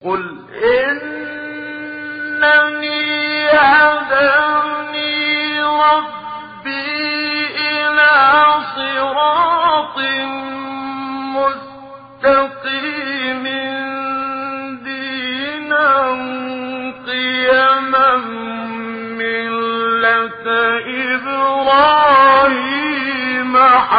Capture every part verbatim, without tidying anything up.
قل إنني هداني ربي إلى صراط مستقيم دينا قيما ملة إبراهيم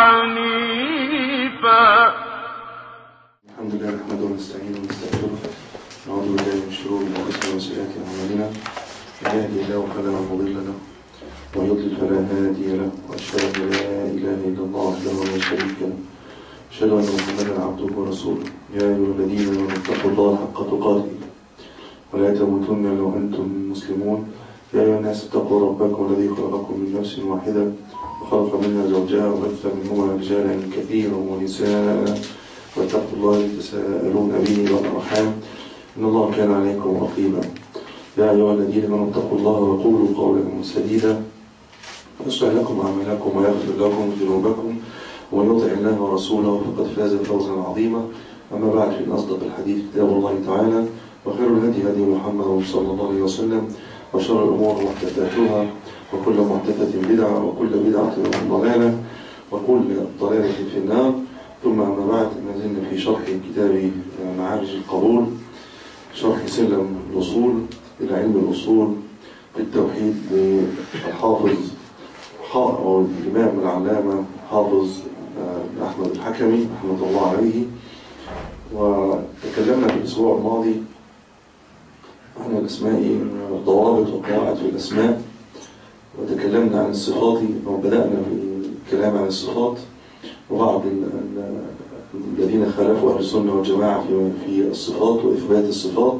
حنيفا. الحمد لله نحمده ونستعينه ونستغفره ونعوذ بالله من شرور انفسنا وسيئات اعمالنا. من يهده الله فلا مضل له ومن يضلل فلا هادي له، واشهد ان لا اله الا الله وحده لا شريك له، اشهد ان محمدا عبده ورسوله. يا ايها الذين امنوا اتقوا الله حق تقاته ولا تموتن الا وانتم مسلمون. يا ايها الناس اتقوا ربكم الذي خلقكم من نفس واحده وخلق منها زوجها وبث منهما رجالا كثيرا ونساء واتقوا الله الذي تساءلون به والارحام ان الله كان عليكم رقيبا. يا ايها الذين امنوا اتقوا الله وقولوا قولا سديدا يصلح لكم اعمالكم ويغفر لكم ذنوبكم، ومن يطع الله ورسوله فقد فاز فوزا عظيما. اما بعد، فان اصدق الحديث كتاب الله تعالى، وخير الهدي هدي محمد صلى الله عليه وسلم، وشر الامور محدثاتها، وكل محدثه بدعه، وكل بدعه ضلاله، وكل ضلاله في النار. ثم أما بعد، ما زلنا في شرح كتاب معارج القبول، شرح سلم الوصول إلى علم الأصول في التوحيد للحافظ أو الإمام العلامة حافظ أحمد الحكمي رحمة الله عليه. وتكلمنا في الأسبوع الماضي عن الأسماء، ضوابط وقواعد في الأسماء، وتكلمنا عن الصفات، وبدأنا في الكلام عن الصفات وبعض الذين خالفوا أهل السنة والجماعة في الصفات وإثبات الصفات،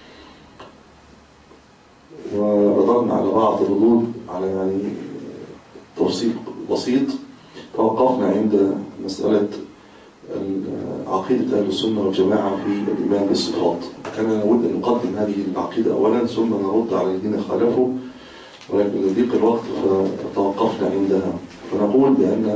ورددنا على بعض الردود على يعني تفصيل بسيط. توقفنا عند مسألة عقيدة أهل السنة والجماعة في الإيمان بالصفات. كان نود أن نقدم هذه العقيدة أولا ثم نرد على الذين خالفوا، ولكن لضيق الوقت فتوقفنا عندها. فنقول بأن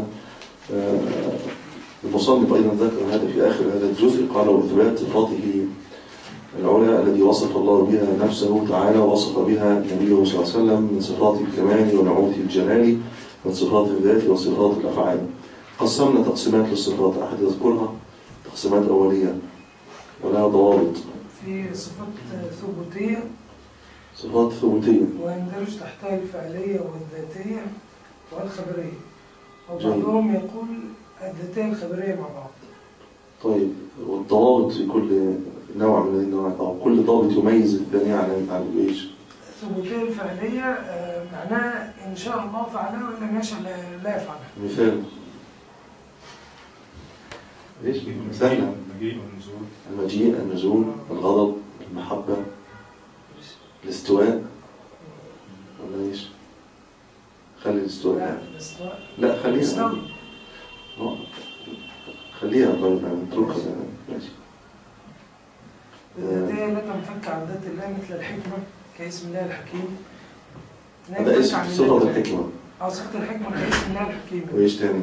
المصنف أيضا ذكر هذا في آخر هذا الجزء، قال: وإثبات صفاته العلى الذي وصف الله بها نفسه تعالى ووصف بها نبيه صلى الله عليه وسلم من صفات الكمال ونعوت الجلال، من صفات الذات وصفات الأفعال. قسمنا تقسيمات للصفات، أحد يذكرها تقسيمات أولية ولها ضوابط. في صفات ثبوتية، صفات ثبوتية ويندرج تحتها الفعلية والذاتية والخبرية، وبعضهم يقول الذاتية الخبرية مع بعض. طيب، والضوابط في كل نوع من النوع أو كل ضابط يميز الثاني عن عن إيش؟ الثبوتية الفعلية معناها إن شاء الله فعلها وإن لم يشاء لا يفعلها. مثال ايش؟ سهلة. المجيء، النزول، الغضب، المحبة، الاستواء، ولا ايش؟ خلي الاستواء. لا الاستواء لا خليها الاستواء. خليها طيب، نتركها ماشي. الذاتية لا تنفك عن ذات الله، مثل الحكمة كاسم الله الحكيم. هذا اسم صفة الحكمة. اه صفة الحكمة كاسم الله الحكيم. وايش تاني؟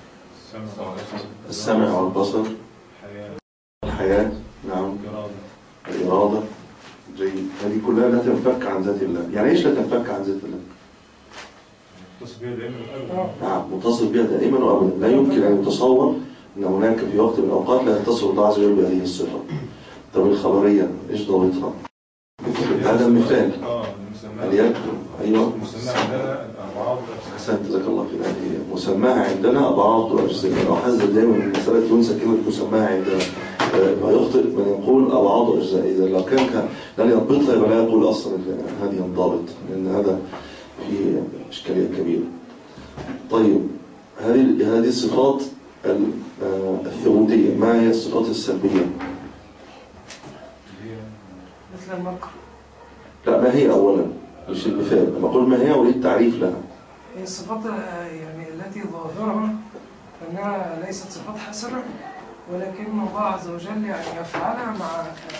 السمع والبصر، الحياة، نعم، الإرادة. جيد، هذه كلها لا تنفك عن ذات الله. يعني ايش لا تنفك عن ذات الله؟ متصل بها دائما وابدا. نعم، متصل بها دائما وابدا. لا يمكن ان يتصور ان هناك في وقت من الاوقات لا يتصل الله عز وجل بهذه الصفة. طب الخبرية ايش ضابطها؟ هذا مثال. اه اليد، ايوه، مسماها عندنا اضعاف. احسنت، جزاك الله خير. يعني مسماها عندنا اضعاف واجزاء. لو حذر دائما من مساله تنسى كلمه مسماها عندنا، فيخطئ من يقول اضعاف واجزاء. اذا لو كان كان لن يضبطها يبقى لا يقول اصلا هذه الضابط، لان هذا في اشكاليه كبيره. طيب، هذه هذه الصفات الثبوتيه. ما هي الصفات السلبيه؟ مثل المكر. لا، ما هي اولا؟ مش المثال. لما اقول ما هي اريد تعريف لها. هي الصفات يعني التي ظاهرها أنها ليست صفات حسنة، ولكن الله عز وجل يعني يفعلها مع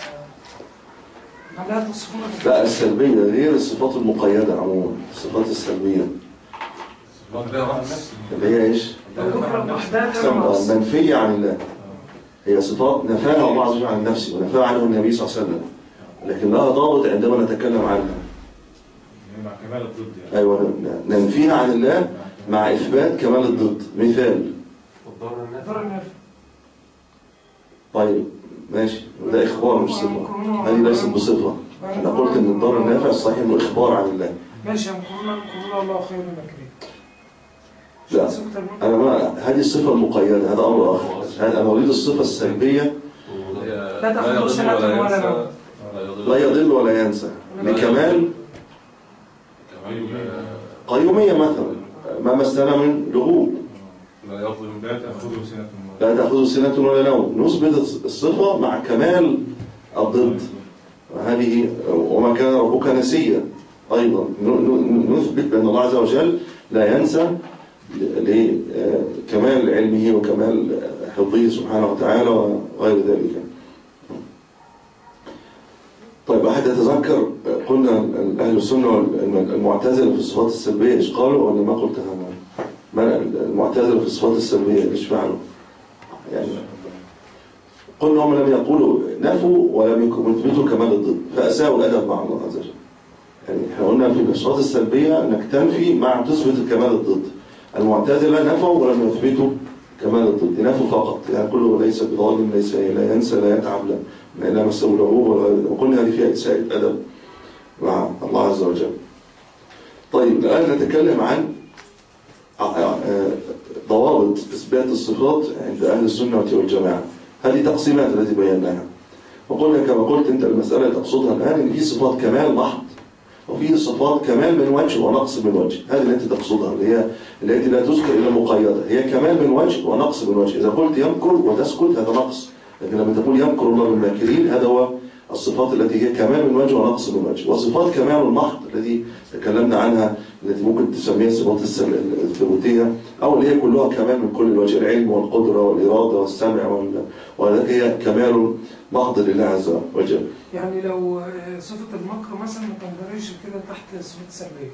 ما لا تصفون. لا، السلبية غير الصفات المقيدة عموما. الصفات السلبية اللي هي ايش؟ منفية عن الله. هي صفات نفاها الله عز وجل عن نفسه ونفاها عنه النبي صلى الله عليه وسلم. لكن لها ضابط عندما نتكلم عنها. مع كمال الضد يعني. أيوة، ننفيها عن الله مع إثبات كمال الضد. مثال ضر النافع. طيب ماشي، ده إخبار مش صفة، هذه ليست بصفة. أنا قلت إن الضر النافع الصحيح إنه إخبار عن الله. ماشي، يمكرون يمكرون الله خير الماكرين. لا، أنا ما هذه الصفة المقيدة، هذا أمر آخر. أنا أريد الصفة السلبية لا تأخذ سنة ولا نوم، لا يضل ولا ينسى، لكمال قيومية مثلا، ما مسنا من لغوب، لا يظلم لا تأخذه سنة لا تأخذه سنة ولا نوم. نثبت الصفة مع كمال الضد، هذه وما كان ربك نسيا. أيضا نثبت بأن الله عز وجل لا ينسى لكمال علمه وكمال حفظه سبحانه وتعالى وغير ذلك. طيب، أحد يتذكر قلنا أهل السنة المعتزلة في الصفات السلبية إيش قالوا ولا ما قلتها؟ ما المعتزلة في الصفات السلبية إيش فعلوا؟ يعني قلنا هم لم يقولوا نفوا ولم يثبتوا كمال الضد، فأساءوا الأدب مع الله عز وجل. يعني احنا قلنا في الصفات السلبية انك تنفي مع تثبت كمال الضد. المعتزلة نفوا ولم يثبتوا كمال الضد، نفوا فقط، يعني كله ليس بظالم، ليس لا ينسى لا يتعب لا لا مسه له، وقلنا هذه فيها إساءة أدب مع الله عز وجل. طيب، الآن نتكلم عن ضوابط إثبات الصفات عند أهل السنة والجماعة. هذه تقسيمات التي بيناها، وقلنا كما قلت أنت المسألة تقصدها الآن إن في صفات كمال محض وفي صفات كمال من وجه ونقص من وجه. هذه التي تقصدها اللي هي التي لا تذكر إلا مقيدة، هي كمال من وجه ونقص من وجه. إذا قلت يمكر وتسكت هذا نقص، لكن لما تقول يمكر الله بالماكرين هذا هو الصفات التي هي كمال من وجه ونقص من وجه. وصفات كمال المحض التي تكلمنا عنها التي ممكن تسميها صفات الثبوتية، أو اللي هي كلها كمال من كل وجه، العلم والقدرة والإرادة والسمع، وهذا هي كمال محض لله عز وجل. يعني لو صفة المكر مثلا ما تندرجش كده تحت صفة السلبية؟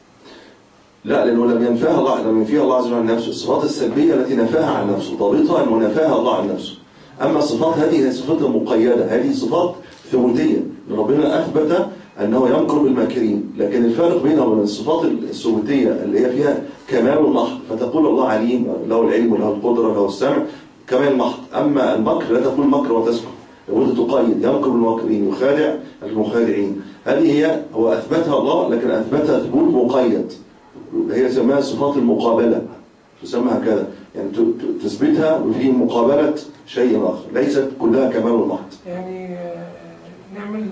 لا، لأنه لم ينفاها الله، لم ينفيها الله عز وجل عن نفسه. الصفات السلبية التي نفاها عن نفسه ضابطها أنه نفاها الله عن نفسه. أما الصفات هذه هي صفات مقيدة، هذه صفات ثبوتية، ربنا أثبت أنه يمكر بالماكرين، لكن الفارق بينها وبين الصفات الثبوتية اللي هي فيها كمال محض، فتقول الله عليم، له العلم وله القدرة وله السمع، كمال محض. أما المكر لا تقول مكر وتسكت، لابد تقيد، يمكر بالماكرين يخادع المخادعين. هذه هي هو أثبتها الله، لكن أثبتها ثبوت مقيد، هي تسمى صفات المقابلة، تسمى هكذا، يعني تثبتها في مقابلة شيء آخر، ليست كلها كمال محض. يعني نعمل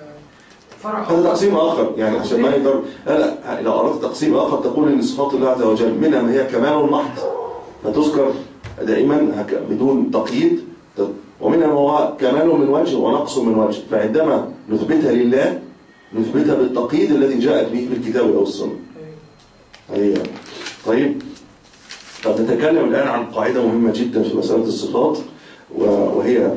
فرق هذا تقسيم آخر، يعني عشان ما يقدر لا لا إذا أردت تقسيم آخر تقول إن صفات الله عز وجل منها ما هي كمال محض فتذكر دائما بدون تقييد، ومنها ما هو كمال من وجه ونقص من وجه، فعندما نثبتها لله نثبتها بالتقييد الذي جاءت به في الكتاب أو السنة. أيوة. طيب، طب نتكلم الآن عن قاعدة مهمة جدا في مسألة الصفات، وهي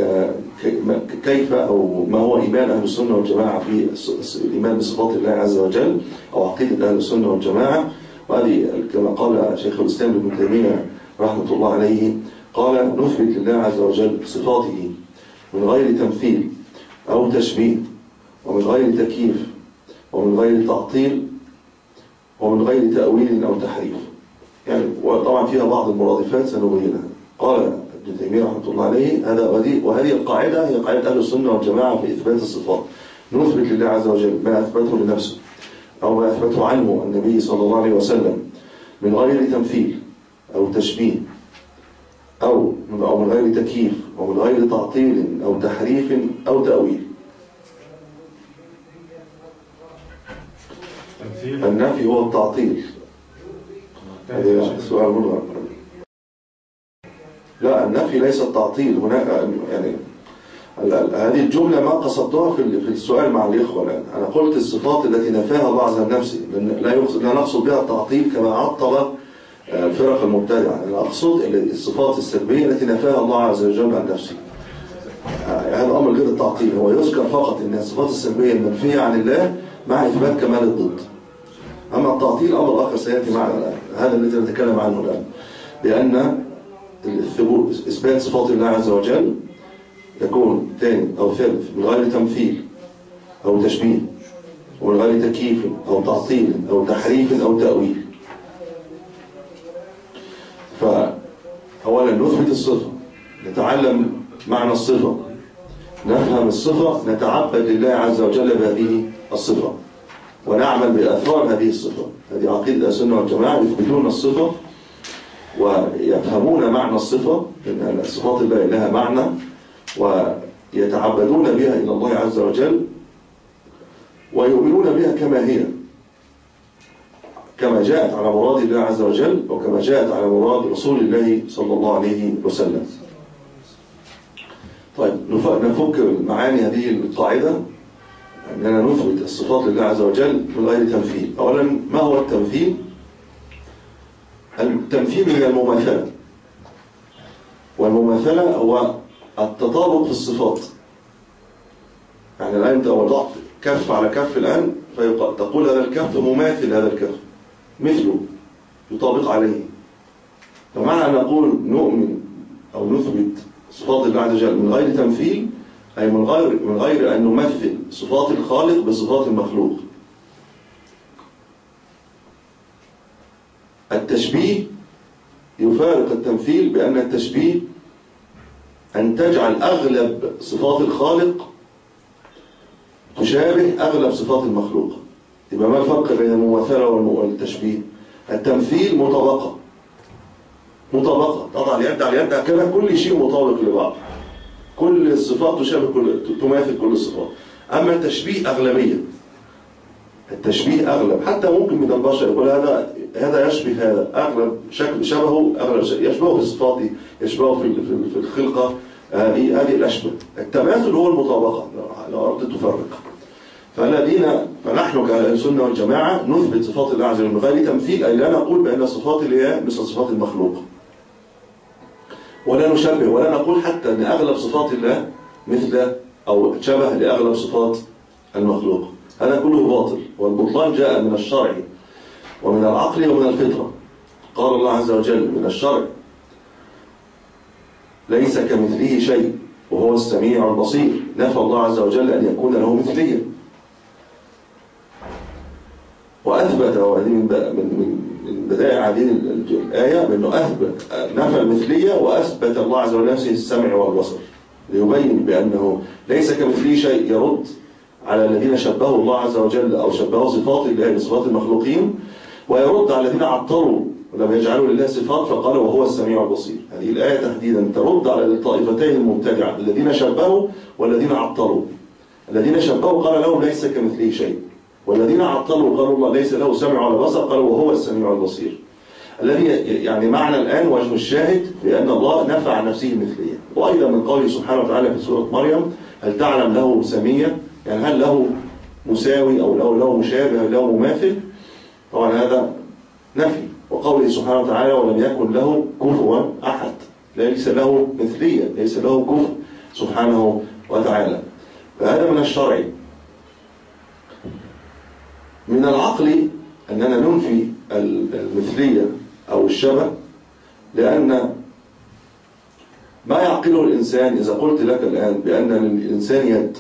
كيف أو ما هو إيمان أهل السنة والجماعة في الإيمان بصفات الله عز وجل أو عقيدة أهل السنة والجماعة. وهذه كما قال شيخ الإسلام ابن تيمية رحمة الله عليه، قال نثبت لله عز وجل صفاته من غير تمثيل أو تشبيه، ومن غير تكييف، ومن غير تعطيل، ومن غير تأويل أو تحريف. يعني وطبعا فيها بعض المرادفات سنبينها. قال ابن تيمية رحمة الله عليه هذا وهذه القاعدة هي قاعدة أهل السنة والجماعة في إثبات الصفات. نثبت لله عز وجل ما أثبته لنفسه أو ما أثبته عنه النبي صلى الله عليه وسلم من غير تمثيل أو تشبيه أو أو من غير تكييف أو من غير تعطيل أو تحريف أو تأويل. النفي هو التعطيل. هذا سؤال مهم. لا، النفي ليس التعطيل. هناك يعني هذه الجملة ما قصدتها في السؤال مع الإخوة الآن. أنا قلت الصفات التي نفاها الله عز وجل لا نقصد بها التعطيل كما عطل الفرق المبتدعة. أنا أقصد الصفات السلبية التي نفاها الله عز وجل عن نفسه. هذا أمر غير التعطيل، هو يذكر فقط أن الصفات السلبية المنفية عن الله مع إثبات كمال الضد. أما التعطيل أمر آخر سيأتي معنا الآن، هذا الذي نتكلم عنه الآن، لأن إثبات صفات الله عز وجل يكون ثاني أو ثالث من غير تمثيل أو تشبيه، ومن غير تكييف أو تعطيل أو تحريف أو تأويل. فأولا نثبت الصفة، نتعلم معنى الصفة، نفهم الصفة، نتعبد لله عز وجل بهذه الصفة، ونعمل بأثار هذه الصفة. هذه عقيدة السنة والجماعة، يثبتون الصفة ويفهمون معنى الصفة، إن صفات الله لها معنى، ويتعبدون بها إلى الله عز وجل، ويؤمنون بها كما هي، كما جاءت على مراد الله عز وجل، وكما جاءت على مراد رسول الله صلى الله عليه وسلم. طيب نفك معاني هذه القاعدة، أننا نثبت الصفات لله عز وجل من غير تمثيل. أولا، ما هو التمثيل؟ التمثيل هي المماثلة، والمماثلة هو التطابق في الصفات. يعني الآن أنت وضعت كف على كف الآن، فتقول هذا الكف مماثل هذا الكف، مثله، يطابق عليه. فمعنى أن نقول نؤمن أو نثبت صفات الله عز وجل من غير تمثيل، أي من غير من غير أن نمثل صفات الخالق بصفات المخلوق. التشبيه يفارق التمثيل، بأن التشبيه أن تجعل أغلب صفات الخالق تشابه أغلب صفات المخلوق. يبقى ما الفرق بين المماثلة والتشبيه؟ التمثيل مطابقة، مطابقة، تضع اليد على اليد كده، كل شيء مطابق لبعض، كل الصفات تشابه كل تماثل كل الصفات. أما التشبيه أغلبية، التشبيه أغلب، حتى ممكن من البشر يقول هذا هذا يشبه هذا، أغلب شكل شبهه، أغلب يشبهه في صفاته، يشبهه في في الخلقة، هذه هذه الأشبه. التماثل هو المطابقة لو أردت تفرق. فالذين فنحن كأهل السنة والجماعة نثبت صفات الله عز وجل من غير تمثيل، أي لا نقول بأن صفات الله مثل صفات المخلوق، ولا نشبه، ولا نقول حتى أن أغلب صفات الله مثل أو شبه لأغلب صفات المخلوق. هذا كله باطل، والبطلان جاء من الشرع ومن العقل ومن الفطرة. قال الله عز وجل من الشرع: ليس كمثله شيء وهو السميع البصير. نفى الله عز وجل أن يكون له مثلية، وأثبت، وهذه من من بدائع هذه الآية، بأنه أثبت نفى المثلية وأثبت الله عز وجل نفسه السمع والبصر، ليبين بأنه ليس كمثله شيء، يرد على الذين شبهوا الله عز وجل أو شبهوا صفات الله بصفات المخلوقين، ويرد على الذين عطلوا ولم يجعلوا لله صفات فقالوا وهو السميع البصير. هذه الآية تحديدا ترد على الطائفتين المبتدعة، الذين شبهوا والذين عطلوا. الذين شبهوا قال لهم ليس كمثله شيء، والذين عطلوا قالوا الله ليس له سمع ولا بصر، قالوا وهو السميع البصير. الذي يعني معنى الآن وجه الشاهد في أن الله نفى عن نفسه المثلية. وأيضا من قوله سبحانه وتعالى في سورة مريم: هل تعلم له سميا؟ يعني هل له مساوي أو له له مشابه أو له مماثل؟ طبعا هذا نفي. وقوله سبحانه وتعالى: ولم يكن له كفوا أحد، ليس له مثلية، ليس له كفو سبحانه وتعالى. فهذا من الشرع. من العقل أننا ننفي المثلية أو الشبه، لأن ما يعقله الإنسان إذا قلت لك الآن بأن للإنسان يد،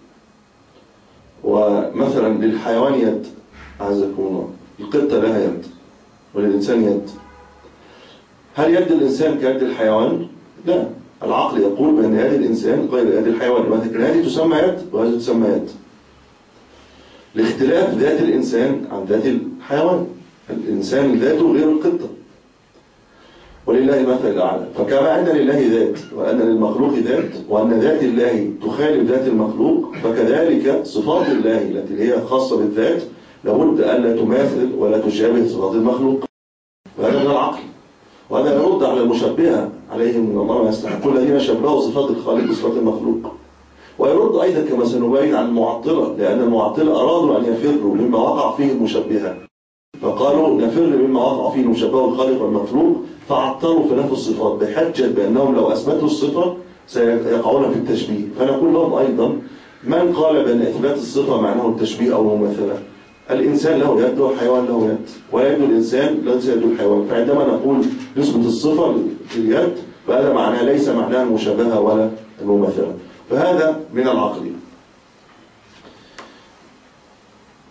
ومثلا للحيوان يد، أعزكم الله، القطة لها يد وللإنسان يد، هل يد الإنسان كيد الحيوان؟ لا. العقل يقول بأن يد الإنسان غير يد الحيوان، ولكن هذه تسمى يد وهذه تسمى يد، لاختلاف ذات الإنسان عن ذات الحيوان. الإنسان ذاته غير القطة، ولله المثل الأعلى. فكما أن لله ذات وأن للمخلوق ذات، وأن ذات الله تخالف ذات المخلوق، فكذلك صفات الله التي هي خاصة بالذات لابد أن لا تماثل ولا تشابه صفات المخلوق. وهذا من العقل، وهذا يرد على المشبهة عليهم من الله ما يستحقون الذين شبهوا صفات الخالق بصفات المخلوق. ويرد أيضا كما سنبين عن المعطلة، لأن المعطلة أرادوا أن يفروا مما وقع فيه المشبهة، فقالوا نفر مما وقع فيه المشبه الخالق والمخلوق، فعطلوا في نفي الصفات بحجة بأنهم لو أثبتوا الصفة سيقعون في التشبيه. فنقول لهم أيضا: من قال بأن إثبات الصفة معناه التشبيه أو المماثلة؟ الإنسان له يد والحيوان له يد، ويد الإنسان ليس يد الحيوان. فعندما نقول نثبت الصفة لليد فهذا معناه ليس معناه المشابهة ولا المماثلة. فهذا من العقل.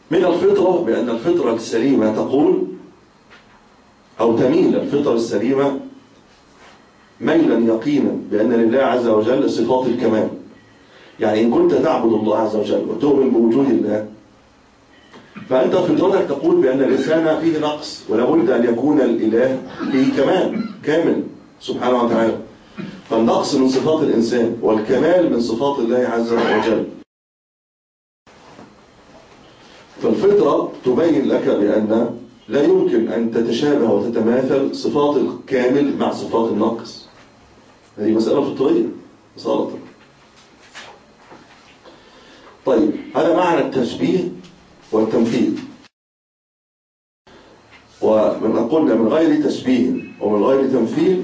من الفطرة بأن الفطرة السليمة تقول أو تميل الفطرة السليمة ميلا يقينا بأن لله عز وجل صفات الكمال. يعني إن كنت تعبد الله عز وجل وتؤمن بوجود الله فأنت فطرتك تقول بأن الإنسان فيه نقص، ولا بد أن يكون الإله فيه كمال كامل سبحانه وتعالى. فالنقص من صفات الإنسان والكمال من صفات الله عز وجل. فالفطرة تبين لك بأن لا يمكن أن تتشابه وتتماثل صفات الكامل مع صفات النقص. هذه مسألة فطرية بصراحة. طيب، هذا معنى التشبيه والتمثيل. ومن قلنا من غير تشبيه ومن غير تمثيل،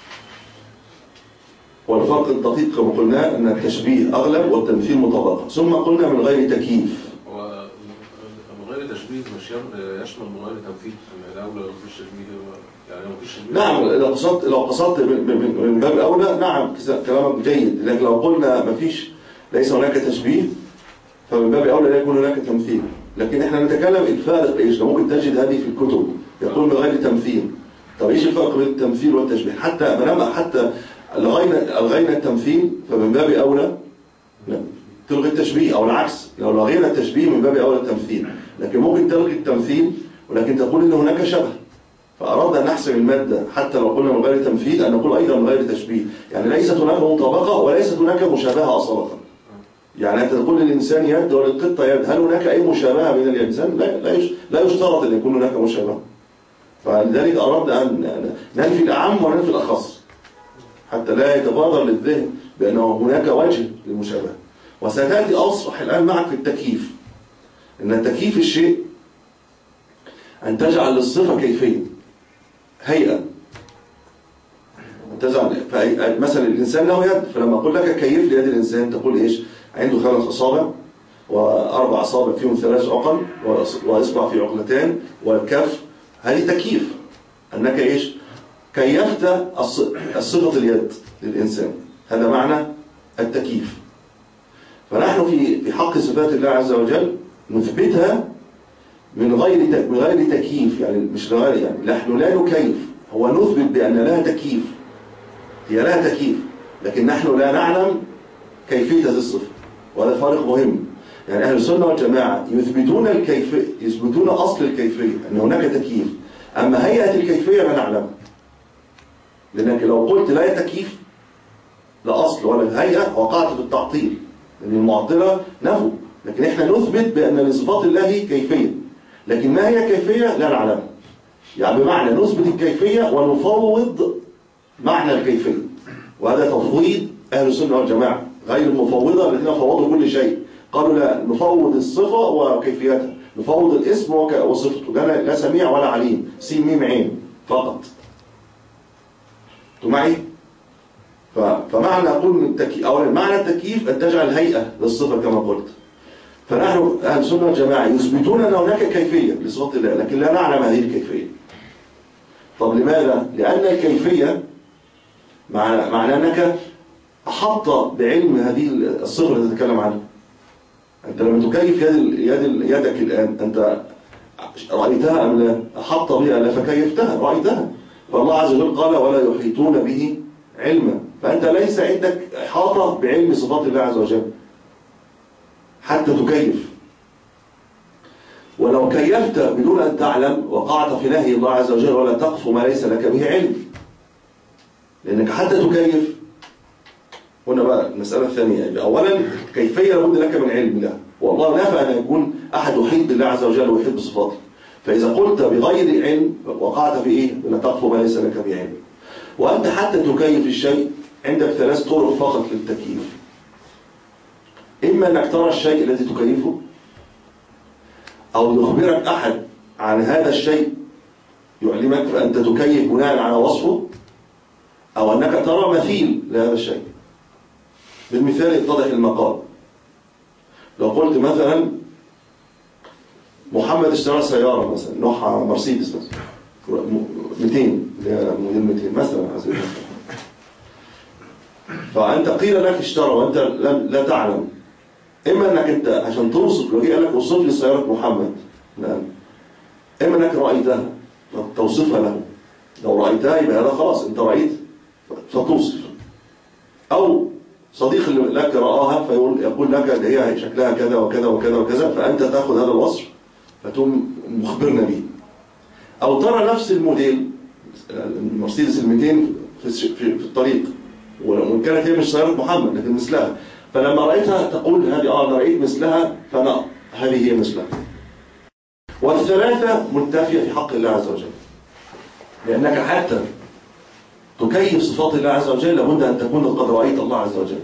والفرق الدقيق كما قلنا أن التشبيه أغلب والتمثيل مطابقة. ثم قلنا من غير تكييف. من غير تشبيه مش يشمل من غير تمثيل، يعني الأولى لو مفيش تشبيه يعني لو مفيش تشبيه. نعم، لو قصدت لو قصدت من باب أولى نعم كلامك جيد، لكن لو قلنا مفيش ليس هناك تشبيه فمن باب أولى لا يكون هناك تمثيل. لكن احنا نتكلم الفارق ايش؟ ممكن تجد هذه في الكتب يقول من غير تمثيل. طب ايش الفرق بين التمثيل والتشبيه؟ حتى ما حتى الغينا الغينا التمثيل فمن باب اولى لا تلغي التشبيه، او العكس لو لغينا التشبيه من باب اولى التمثيل. لكن ممكن تلغي التمثيل ولكن تقول ان هناك شبه. فاردنا ان نحسب الماده حتى لو قلنا من غير تمثيل ان نقول ايضا من غير تشبيه، يعني ليست هناك مطابقه وليست هناك مشابهه اصلا. يعني أنت تقول للإنسان يد وللقطة يد، هل هناك أي مشابهة بين الإنسان؟ لا لا يشترط أن يكون هناك مشابهة. فلذلك أردنا أن ننفي الأعم وننفي الأخص حتى لا يتبادر للذهن بأنه هناك وجه للمشابهة. وستأتي أصرح الآن معك في التكييف، أن تكييف الشيء أن تجعل للصفة كيفية هيئة. تجعل مثلا الإنسان له يد، فلما أقول لك كيف ليد الإنسان تقول إيش؟ عنده خمس أصابع وأربع أصابع فيهم ثلاث عقل وإصبع في عقلتان والكف. هذه تكييف، أنك إيش؟ كيفت الصفة اليد للإنسان. هذا معنى التكييف. فنحن في في حق صفات الله عز وجل نثبتها من غير من غير تكييف، يعني مش غير يعني نحن لا نكيف، هو نثبت بأن لها تكييف، هي لها تكييف، لكن نحن لا نعلم كيفية هذه الصفة. وهذا فرق مهم. يعني أهل السنة والجماعة يثبتون الكيفية، يثبتون أصل الكيفية أن هناك تكييف، أما هيئة الكيفية لا نعلم. لأنك لو قلت لا تكييف لا أصل ولا هيئة وقعت في التعطيل، لأن المعطلة نفوا. لكن إحنا نثبت بأن لصفات الله كيفية، لكن ما هي كيفية لا نعلم. يعني بمعنى نثبت الكيفية ونفوض معنى الكيفية، وهذا تفويض أهل السنة والجماعة، غير المفوضة الذين فوضوا كل شيء. قالوا لا نفوض الصفة وكيفيتها، نفوض الاسم وصفته، لا, لا سميع ولا عليم، سين ميم عين فقط. أنتم معي؟ فمعنى أقول من التكييف، أولا معنى التكييف أن تجعل هيئة للصفة كما قلت. فنحن أهل السنة والجماعة يثبتون أن هناك كيفية لصفات الله، لكن لا نعلم هذه الكيفية. طب لماذا؟ لأن الكيفية معنى, معنى أنك أحط بعلم هذه الصفة التي تتكلم عنها. أنت لما تكيف يد يد يدك الآن أنت رأيتها أم لا؟ أحط بها لا فكيفتها رأيتها. فالله عز وجل قال ولا يحيطون به علما، فأنت ليس عندك إحاطة بعلم صفات الله عز وجل حتى تكيف. ولو كيفت بدون أن تعلم وقعت في نهي الله عز وجل ولا تقف ما ليس لك به علم، لأنك حتى تكيف. هنا بقى المسألة الثانية، أولا كيفية لابد لك من علم الله، والله نفى أن يكون أحد يحيط بالله عز وجل ويحيط بصفاته. فإذا قلت بغير علم وقعت في إيه؟ لا تقف ما ليس لك به علم. وأنت حتى تكيف الشيء عندك ثلاث طرق فقط للتكييف. إما أنك ترى الشيء الذي تكيفه، أو يخبرك أحد عن هذا الشيء يعلمك فأنت تكيف بناء على وصفه، أو أنك ترى مثيل لهذا الشيء. بالمثال يتضح المقال. لو قلت مثلا محمد اشترى سيارة مثلا نوعها مرسيدس مثلا مئتين موديل مئتين مثلا، فأنت قيل لك اشترى وأنت لا تعلم، إما أنك أنت عشان توصف، لو جه قال لك وصف لي سيارة محمد الآن، إما أنك رأيتها فتوصفها له، لو رأيتها يبقى هذا خلاص أنت رأيت فتوصف، أو صديق لك رآها فيقول يقول لك ان هي شكلها كذا وكذا وكذا وكذا، فأنت تأخذ هذا الوصف فتقوم مخبرنا به. أو ترى نفس الموديل المرسيدس المئتين في في الطريق، وإن كانت هي مش سيارة محمد لكن مثلها، فلما رأيتها تقول هذه آه أنا رأيت مثلها فأنا هذه هي مثلها. والثلاثة منتفية في حق الله عز وجل، لأنك حتى تكيف صفات الله عز وجل لابد أن تكون قد رأيت الله عز وجل.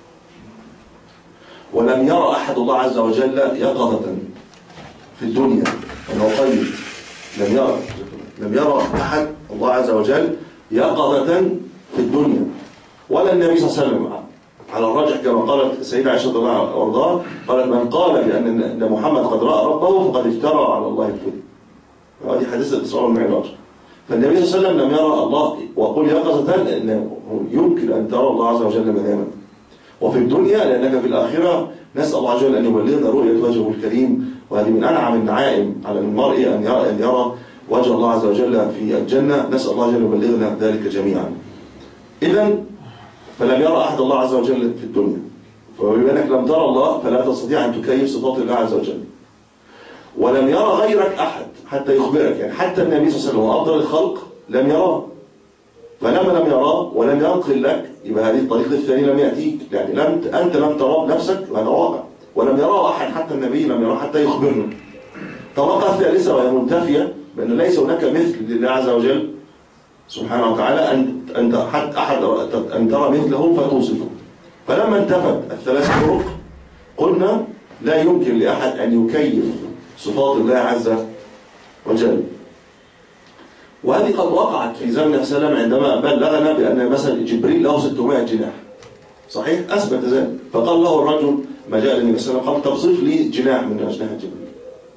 ولم يرى أحد الله عز وجل يقظة في الدنيا، أنا أقيد لم يرى لم يرى أحد الله عز وجل يقظة في الدنيا، ولا النبي صلى الله عليه وسلم. على الراجح كما قالت السيدة عائشة رضي الله عنها قالت من قال بأن محمد قد رأى ربه فقد افترى على الله الكذب. هذه حديثة الإسراء والمعراج. فالنبي صلى الله عليه وسلم لم يرى الله، وقل يقظة لأنه يمكن أن ترى الله عز وجل مناما، وفي الدنيا لأنك في الآخرة نسأل الله عز وجل أن يبلغنا رؤية وجهه الكريم، وهذه من أنعم النعائم على المرء أن يرى, أن يرى وجه الله عز وجل في الجنة. نسأل الله عز وجل أن يبلغنا ذلك جميعا. إذن فلم يرى أحد الله عز وجل في الدنيا، فبما أنك لم ترى الله فلا تستطيع أن تكيف صفات الله عز وجل. ولم يرى غيرك أحد حتى يخبرك، يعني حتى النبي صلى الله عليه وسلم وأفضل الخلق لم يراه، فلما لم يراه ولم ينقل لك يبقى هذه الطريقة الثانية لم يأتيك، يعني لم أنت لم تراه بنفسك وهذا واقع، ولم يراه أحد حتى النبي لم يراه حتى يخبرنا. طبقة الثالثة وهي منتفية بأن ليس هناك مثل لله عز وجل سبحانه وتعالى أن أنت أحد أن ترى مثله فتوصفه. فلما انتفت الثلاث طرق قلنا لا يمكن لأحد أن يكيف صفات الله عز وجل. وهذه قد وقعت في زمن النبي صلى الله عليه وسلم عندما بلغنا بأن مثلا جبريل له ستمائة جناح، صحيح؟ أثبت ذلك. فقال له الرجل ما جاء للنبي صلى الله عليه وسلم قال توصف لي جناح من أجنحة جبريل،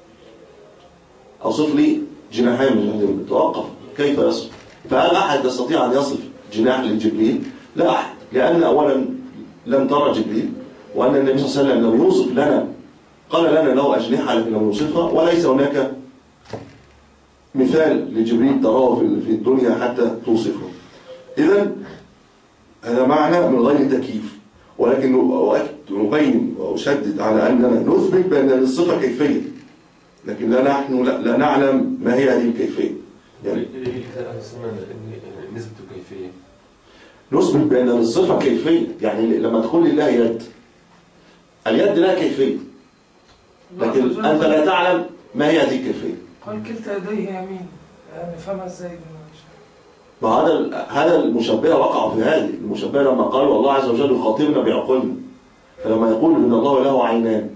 أوصف لي جناحين من أجنحة جبريل. توقف كيف يصف؟ فهل أحد يستطيع أن يصف جناح لجبريل؟ لا أحد، لأن أولا لم ترى جبريل، وأن النبي صلى الله عليه وسلم لم يوصف لنا، قال لنا له أجنحة لكن لم يوصفها، وليس هناك مثال لجبريل تراه في الدنيا حتى توصفه. إذن هذا معنى من غير تكييف، ولكن نبين وأشدد على أننا نثبت بأن الصفة كيفية، لكن لا نحن لا, لا نعلم ما هي هذه الكيفية. يعني نسبة كيفية نثبت بأن الصفة كيفية، يعني لما تقول لله يد، اليد لها كيفية، لكن أنت لا تعلم ما هي هذه الكيفية. قال كلتا يديه يمين، يعني فما ازاي؟ ما هذا هذا المشبهة وقعوا في هذه المشبهة لما قالوا الله عز وجل يخاطبنا بعقولنا، فلما يقول ان الله له عينان،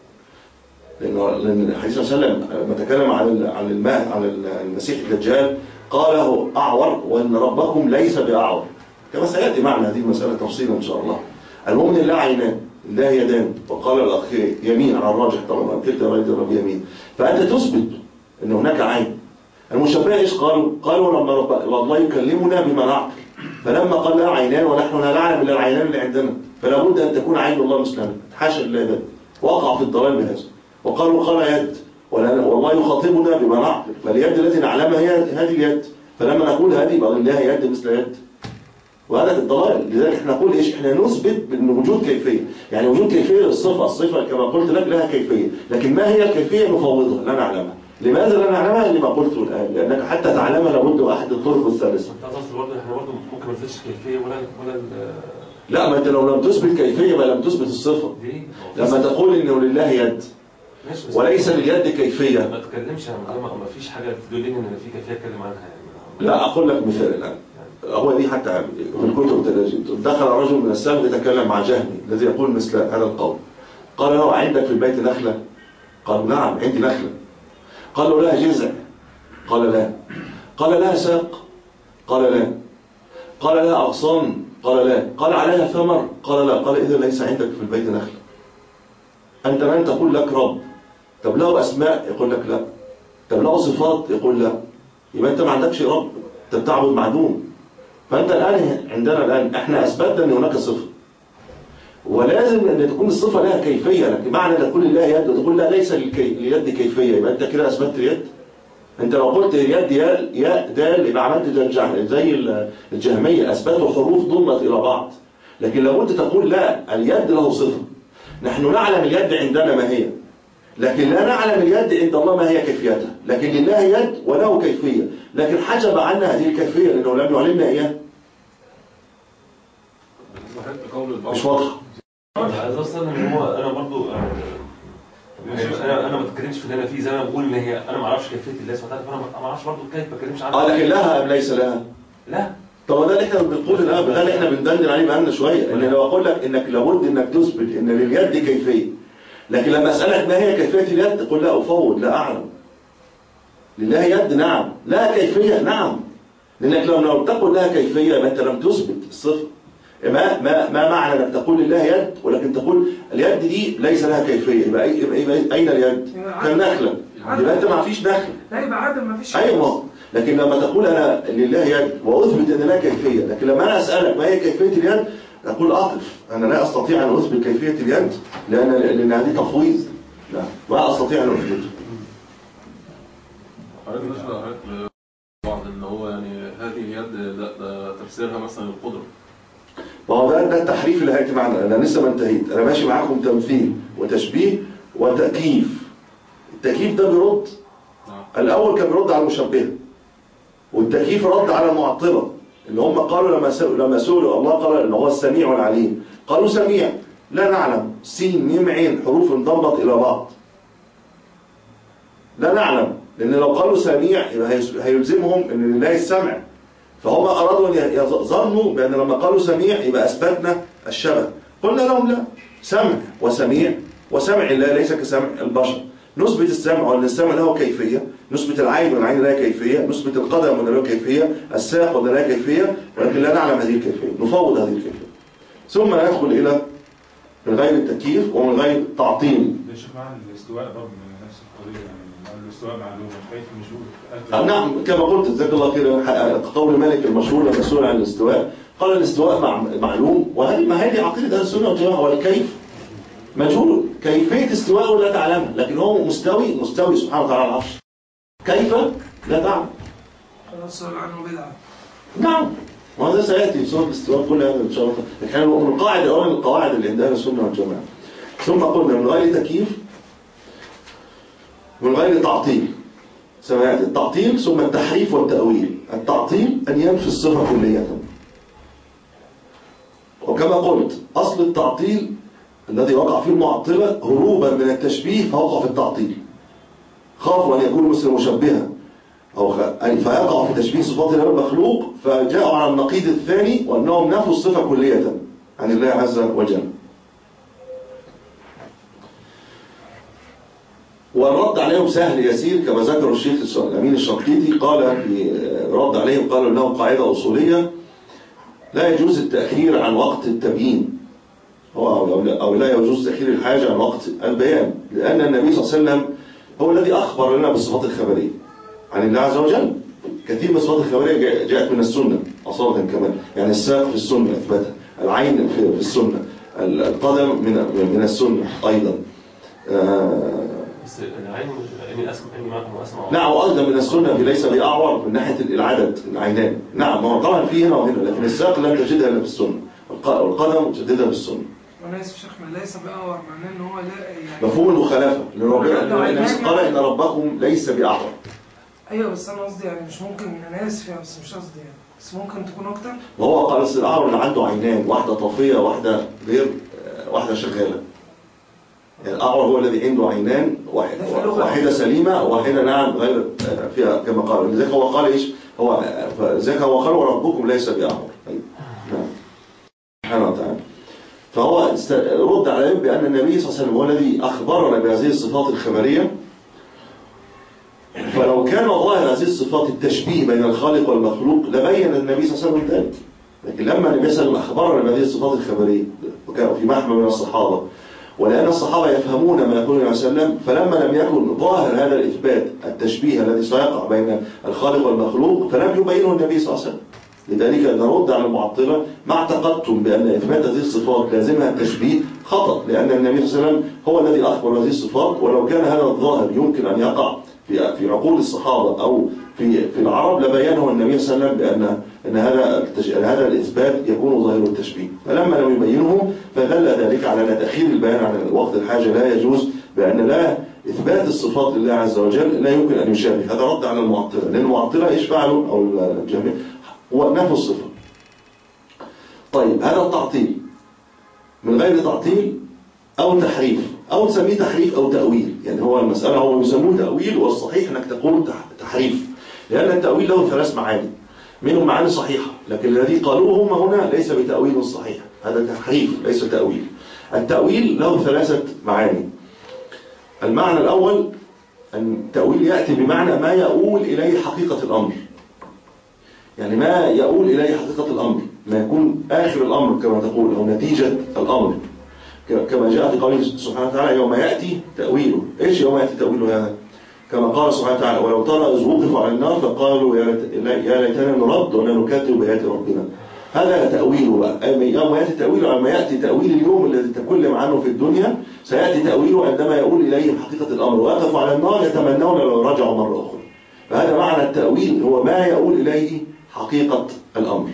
لان الحديث صلى الله عليه وسلم لما تكلم عن عن الماء عن المسيح الدجال قال له اعور وان ربكم ليس باعور، كما سياتي معنا هذه المساله تفصيلا ان شاء الله. المؤمن له عينان له يدان، وقال الاخ يمين على الراجح طبعا كلتا يدي الرب يمين، فانت تثبت ان هناك عين. المشبهة ايش قالوا؟ قالوا لما رب الله يكلمنا بما نعقل، فلما قال لها عينان ونحن لا نعلم الا العينان اللي عندنا، فلا بد ان تكون عين الله مثلنا، حاشا لله ذلك. وقع في الضلال بهذا، وقالوا قال يد والله يخاطبنا بما نعقل، فاليد التي نعلمها هي هذه اليد، فلما نقول هذه يبقى لله يد مثل يد، وهذا الضلال. لذلك احنا نقول ايش؟ احنا نثبت بان وجود كيفيه، يعني وجود كيفيه للصفه، الصفه كما قلت لك لها كيفيه، لكن ما هي الكيفيه نفوضها لا نعلمها. لماذا لا نعلمها؟ لما قلته الآن، لأنك حتى تعلمها لابد أحد الطرق الثالثة. أنت أصل برضه إحنا برضه ممكن ما نثبتش كيفية ولا ولا لا، ما أنت لو لم تثبت كيفية ما لم تثبت الصفة. لما تقول إنه لله يد وليس لليد كيفية. ما تكلمش عن ما فيش حاجة تدلني إن في كيفية أتكلم عنها يعني. لا، أقول لك مثال الآن. هو دي حتى في الكتب التراجم، دخل رجل من السلف يتكلم مع جهمي الذي يقول مثل هذا القول. قال له عندك في البيت نخلة؟ قال نعم عندي نخلة. قال له لها جذع؟ قال لا. قال لها ساق؟ قال لا. قال لها أغصان؟ قال لا. قال عليها ثمر؟ قال لا. قال إذا ليس عندك في البيت نخل. أنت من تقول لك رب؟ طب له أسماء؟ يقول لك لا. طب له صفات؟ يقول لا. يبقى أنت ما عندكش رب، أنت بتعبد معدوم. فأنت الآن عندنا الآن إحنا أثبتنا أن هناك صفة، ولازم ان تكون الصفه لها كيفيه، لكن معنى ان تقول لله يد وتقول لا ليس لليد كيفيه يبقى انت كده اثبتت اليد. انت لو قلت يد يا يا دال يبقى عملت زي الجهميه، اثبتوا حروف ضمت الى بعض. لكن لو انت تقول لا اليد له صفه، نحن نعلم اليد عندنا ما هي، لكن لا نعلم اليد عند الله ما هي كيفيتها، لكن لله يد وله كيفيه، لكن حجب عنا هذه الكيفيه لانه لم يعلمنا اياها. مش واضح. عايز اوصل ان هو انا برضو انا انا ما بتكلمش في اللي انا فيه، زي ما بقول ان هي انا ما اعرفش كيفيه الله سبحانه وتعالى، فانا ما اعرفش برضو كيف ما بتكلمش عنها. اه لكن لها ام ليس لها؟ لا. طب ده اللي احنا بنقول الان، ده اللي احنا بندندن عليه بقالنا شويه، ان لو اقول لك انك لابد انك تثبت ان لليد كيفيه، لكن لما اسالك ما هي كيفيه اليد تقول لا افوض لا اعلم. لله يد نعم، لا كيفيه نعم، لانك لو تقول لها كيفيه يبقى انت لم تثبت الصفه. ما ما ما معنى انك تقول لله يد ولكن تقول اليد دي ليس لها كيفيه، يبقى اين اليد؟ كالنخله، يبقى انت ما فيش نخله. لا يبقى عدم ما فيش. ايوه، لكن لما تقول انا لله يد واثبت ان لها كيفيه، لكن لما انا اسالك ما هي كيفيه اليد اقول اقف، انا لا استطيع ان اثبت كيفيه اليد لان لان هذه تفويض، لا ما استطيع ان اثبته. حضرتك نشرح بعض ان هو يعني هذه اليد ده تفسيرها مثلا القدره. ما هو ده ده التحريف اللي هياتي معنا، انا لسه ما انتهيت، انا ماشي معاكم تمثيل وتشبيه وتكييف. التكييف ده بيرد، الاول كان بيرد على المشبهه، والتكييف رد على المعطله اللي هم قالوا لما سألوا لما سئلوا الله قال ان هو السميع والعليم، قالوا سميع لا نعلم، سين ميم عين حروف انضمت الى بعض، لا نعلم، لان لو قالوا سميع يبقى هيلزمهم ان لله السمع، فهم ارادوا ان يظنوا بان لما قالوا سميع يبقى اثبتنا الشبه. قلنا لهم لا، سمع وسميع وسمع الله ليس كسمع البشر، نثبت السمع وان السمع له كيفيه، نثبت العين والعين لها كيفيه، نثبت القدم وان له كيفيه، الساق وان لها كيفيه، ولكن لا نعلم هذه الكيفيه، نفوض هذه الكيفيه. ثم ندخل الى من غير التكييف ومن غير التعطيل. ليش معنى الاستواء برضه من نفس القضيه، يعني الاستواء معلوم كيف مجهول؟ نعم كما قلت جزاك الله خيرا، قول مالك المشهور لما سئل عن الاستواء قال الاستواء معلوم، وهذه ما هذه عقيده اهل السنه والجماعه، والكيف مجهول، كيفيه استواءه لا تعلمها، لكن هو مستوي مستوي سبحانه وتعالى على العرش، كيف لا تعلم. السؤال عنه بدعه. نعم، وهذا سياتي في سوره الاستواء كل هذا ان شاء الله. لكن من القاعده الاولى من القواعد اللي عند اهل السنه والجماعه. ثم قلنا من غير تكييف من غير تعطيل. سمعت التعطيل ثم التحريف والتأويل. التعطيل أن ينفي الصفة كلية، وكما قلت أصل التعطيل الذي وقع فيه المعطلة هروبا من التشبيه فوقع في التعطيل، خافوا أن يكونوا مثل مشبهة أو فيقع في تشبيه صفات الله المخلوق، فجاءوا على النقيض الثاني وأنهم نفوا الصفة كلية عن الله عز وجل. والرد عليهم سهل يسير كما ذكر الشيخ الأمين الشنقيطي، قال في رد عليهم قال انه قاعده اصوليه لا يجوز التاخير عن وقت التبيين او لا يجوز تاخير الحاجه عن وقت البيان، لان النبي صلى الله عليه وسلم هو الذي اخبر لنا بالصفات الخبريه عن الله عز وجل. كثير من الصفات الخبريه جاءت من السنه اصاله كمان، يعني الساق في السنه اثبتها، العين في السنه، القدم من من السنه ايضا. آه العين اني اسمع اني معكم واسمع. نعم، وايضا من السنه ليس باعور من ناحيه العدد العينان. نعم، هو طبعا في هنا وهنا، لكن الساق لم تجدها الا في السنه، والقدم تجدها في السنه. وانا اسف شيخ من ليس باعور معناه ان هو لا يعني مفهوم المخالفه، لان ربنا قال ان ربكم ليس باعور. ايوه بس انا قصدي يعني مش ممكن، انا اسف يعني بس مش قصدي يعني، بس ممكن تكون اكتر. وهو قال بس الاعور اللي عنده عينان، واحده طافيه واحده غير واحده شغاله. يعني الأعور هو الذي عنده عينان، واحدة سليمة وواحدة نعم غير فيها كما قال، لذلك هو قال إيش؟ هو لذلك هو قال وربكم ليس بأعور. نعم سبحانه وتعالى. فهو رد عليهم بأن النبي صلى الله عليه وسلم هو الذي أخبرنا بهذه الصفات الخبرية، فلو كان ظاهر هذه الصفات التشبيه بين الخالق والمخلوق لبين النبي صلى الله عليه وسلم ذلك، لكن لما النبي صلى الله عليه وسلم أخبرنا بهذه الصفات الخبرية وكان في محمل من الصحابة، ولأن الصحابة يفهمون ما يقول النبي صلى الله عليه وسلم، فلما لم يكن ظاهر هذا الإثبات التشبيه الذي سيقع بين الخالق والمخلوق فلم يبينه النبي صلى الله عليه وسلم. لذلك نرد على المعطلة ما اعتقدتم بأن إثبات هذه الصفات لازمها التشبيه خطأ، لأن النبي صلى الله عليه وسلم هو الذي أخبر هذه الصفات، ولو كان هذا الظاهر يمكن أن يقع في في عقول الصحابة أو في في العرب لبينه النبي صلى الله عليه وسلم بأن أن هذا هذا الإثبات يكون ظاهر التشبيه، فلما لم يبينه فدل ذلك على أن تأخير البيان عن وقت الحاجة لا يجوز، بأن لا إثبات الصفات لله عز وجل لا يمكن أن يشابه. هذا رد على المعطلة، لأن المعطلة إيش فعلوا أو الجميع هو نفي الصفة. طيب هذا التعطيل من غير تعطيل أو تحريف، أو نسميه تحريف أو تأويل، يعني هو المسألة هو يسموه تأويل، والصحيح أنك تقول تحريف، لأن التأويل له ثلاث معاني، منهم معاني صحيحة، لكن الذي قالوه هم هنا ليس بتأويل صحيح، هذا تحريف ليس تأويل. التأويل له ثلاثة معاني. المعنى الأول أن التأويل يأتي بمعنى ما يؤول إليه حقيقة الأمر، يعني ما يؤول إليه حقيقة الأمر، ما يكون آخر الأمر كما تقول أو نتيجة الأمر، كما جاء في قوله سبحانه وتعالى يوم يأتي تأويله. إيش يوم يأتي تأويله هذا؟ كما قال سبحانه وتعالى ولو ترى إذ وقفوا على النار فقالوا يا ليتنا نرد ولا نكذب بآيات ربنا. هذا تأويله بقى، يوم يأتي تأويله لما يأتي تأويل اليوم الذي تكلم عنه في الدنيا، سيأتي تأويله عندما يقول إليهم حقيقة الأمر وقفوا على النار يتمنون لو رجعوا مرة أخرى. فهذا معنى التأويل، هو ما يقول إليه حقيقة الأمر.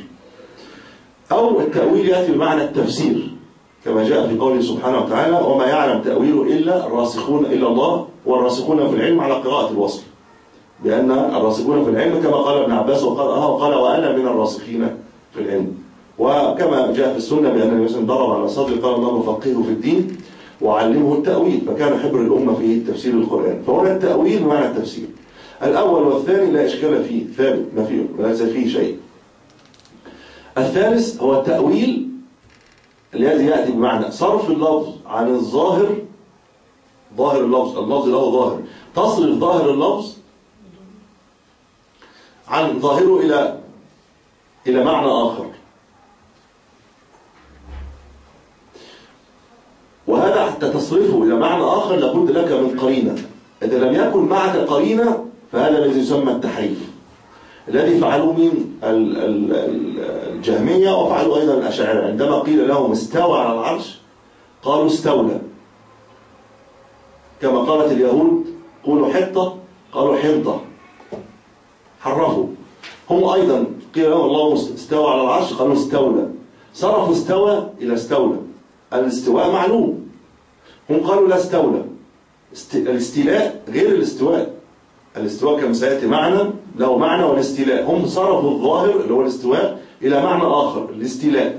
أو التأويل يأتي بمعنى التفسير، كما جاء في قوله سبحانه وتعالى وما يعلم تأويله إلا الراسخون إلا الله والراسخون في العلم، على قراءة الوصل، بأن الراسخون في العلم كما قال ابن عباس وقال أها وقال وأنا من الراسخين في العلم. وكما جاء في السنة بأن النبي صلى الله عليه وسلم ضرب على صدره قال الله فقهه في الدين وعلمه التأويل، فكان حبر الأمة في تفسير القرآن. فهنا التأويل بمعنى التفسير. الأول والثاني لا إشكال فيه، ثابت ما فيه ليس فيه شيء. الثالث هو التأويل الذي يأتي بمعنى صرف اللفظ عن الظاهر، ظاهر اللفظ، اللفظ له ظاهر، تصرف ظاهر اللفظ عن ظاهره إلى إلى معنى آخر. وهذا حتى تصرفه إلى معنى آخر لابد لك من قرينة، إذا لم يكن معك قرينة فهذا الذي يسمى التحريف، الذي فعلوا من الجهمية وفعلوا أيضا الأشاعرة. عندما قيل لهم استوى على العرش قالوا استولى، كما قالت اليهود قولوا حطة قالوا حنطة، حرفوا. هم أيضا قيل لهم الله استوى على العرش قالوا استولى، صرفوا استوى إلى استولى. الاستواء معلوم، هم قالوا لا استولى. الاستيلاء غير الاستواء، الاستواء كما سيأتي معنا له معنى، والاستيلاء هم صرفوا الظاهر اللي هو الاستواء إلى معنى آخر الاستيلاء،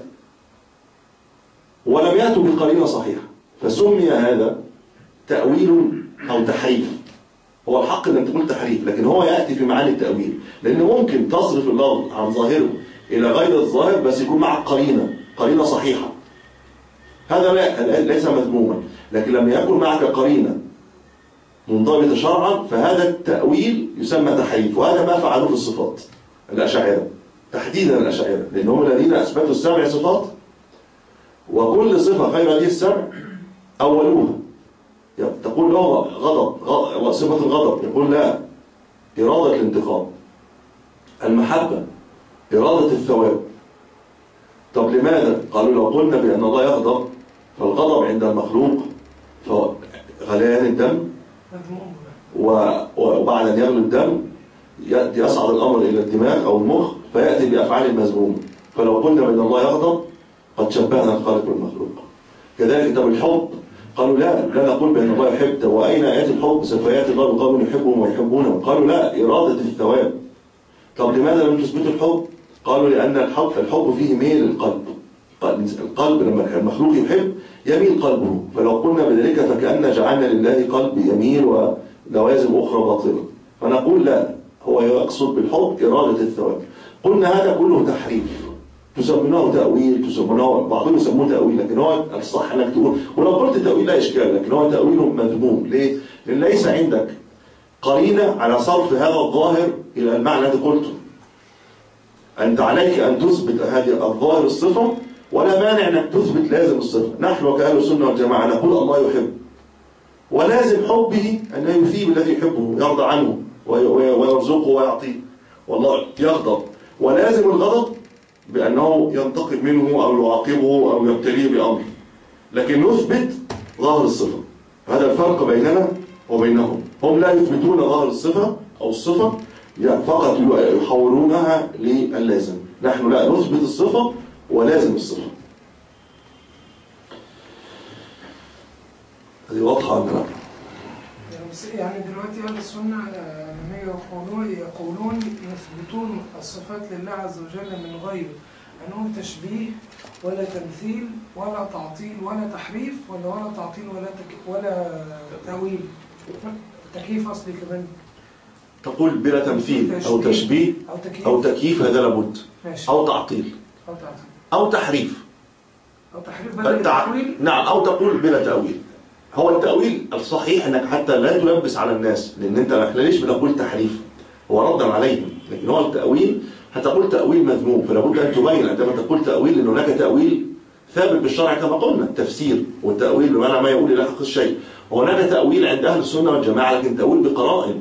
ولم يأتوا بقرينة صحيحة، فسمي هذا تأويل أو تحريف. هو الحق أن تقول تحريف، لكن هو يأتي في معاني التأويل، لأنه ممكن تصرف اللفظ عن ظاهره إلى غير الظاهر بس يكون معك قرينة، قرينة صحيحة، هذا لا ليس مذموما. لكن لما يكون معك قرينة منضبطة شرعا فهذا التأويل يسمى تحريف، وهذا ما فعلوه في الصفات الأشاعرة، تحديدا الأشاعرة، لأنهم الذين أثبتوا السبع صفات، وكل صفة غير هذه السبع أولوها. تقول له غضب، غضب صفة الغضب، يقول لا، إرادة الانتقام. المحبة إرادة الثواب. طب لماذا؟ قالوا لو قلنا بأن الله يغضب فالغضب عند المخلوق غليان الدم، وبعد أن يغلي الدم يصعد الأمر إلى الدماغ أو المخ فيأتي بأفعال المذمومة، فلو قلنا بأن الله يغضب قد شبهنا الخالق بالمخلوق. كذلك طب الحب، قالوا لا لا نقول بأن الله يحب، وأين آيات الحب؟ سوف يأتي الله بقوم يحبهم ويحبونه. قالوا لا، إرادة الثواب. طب لماذا لم تثبتوا الحب؟ قالوا لأن الحب الحب فيه ميل القلب، القلب لما المخلوق يحب يميل قلبه، فلو قلنا بذلك فكأن جعلنا لله قلب يميل ولوازم أخرى باطلة. فنقول لا، هو يقصد بالحب إرادة الثواب. قلنا هذا كله تحريف، تسمونه تأويل، تسمونه بعضهم يسمونه تأويل، لكن هو الصح أنك تقول، ولو قلت تأويل لا إشكال، لكن هو تأويل مذموم. ليه؟ لأن ليس عندك قرينة على صرف هذا الظاهر إلى المعنى الذي قلته. أنت عليك أن تثبت هذه الظاهر الصفة، ولا مانع أنك تثبت لازم الصفة. نحن كأهل السنة والجماعة نقول الله يحب، ولازم حبه أن يثيب الذي يحبه، يرضى عنه ويرزقه ويعطيه، والله يغضب، ولازم الغضب بأنه ينتقم منه أو يعاقبه أو يبتليه بأمر، لكن نثبت ظاهر الصفة. هذا الفرق بيننا وبينهم. هم لا يثبتون ظاهر الصفة أو الصفة، فقط يحولونها للازم. نحن لا نثبت الصفة ولازم الصفة. هذه واضحة ولا لا؟ يعني دلوقتي أهل السنة لما يقولون يقولون يثبتون الصفات لله عز وجل من غير أنه تشبيه ولا تمثيل ولا تعطيل ولا تحريف ولا ولا تعطيل ولا تك ولا تأويل، تكييف أصلي كمان. تقول بلا تمثيل أو تشبيه أو تكييف, أو تكييف هذا لابد، أو تعطيل أو تعطيل أو تحريف أو تحريف بدل التأويل. نعم، أو تقول بلا تأويل. هو التأويل الصحيح أنك حتى لا تلبس على الناس، لأن أنت احنا ليش بنقول تحريف؟ هو ردا عليهم، لكن هو التأويل هتقول تأويل مذموم، فلا بد أن تبين عندما تقول تأويل أن هناك تأويل ثابت بالشرع كما قلنا، التفسير والتأويل بمعنى ما يقول إلى حق الشيء. وهناك تأويل عند أهل السنة والجماعة، لكن تأويل بقرائن،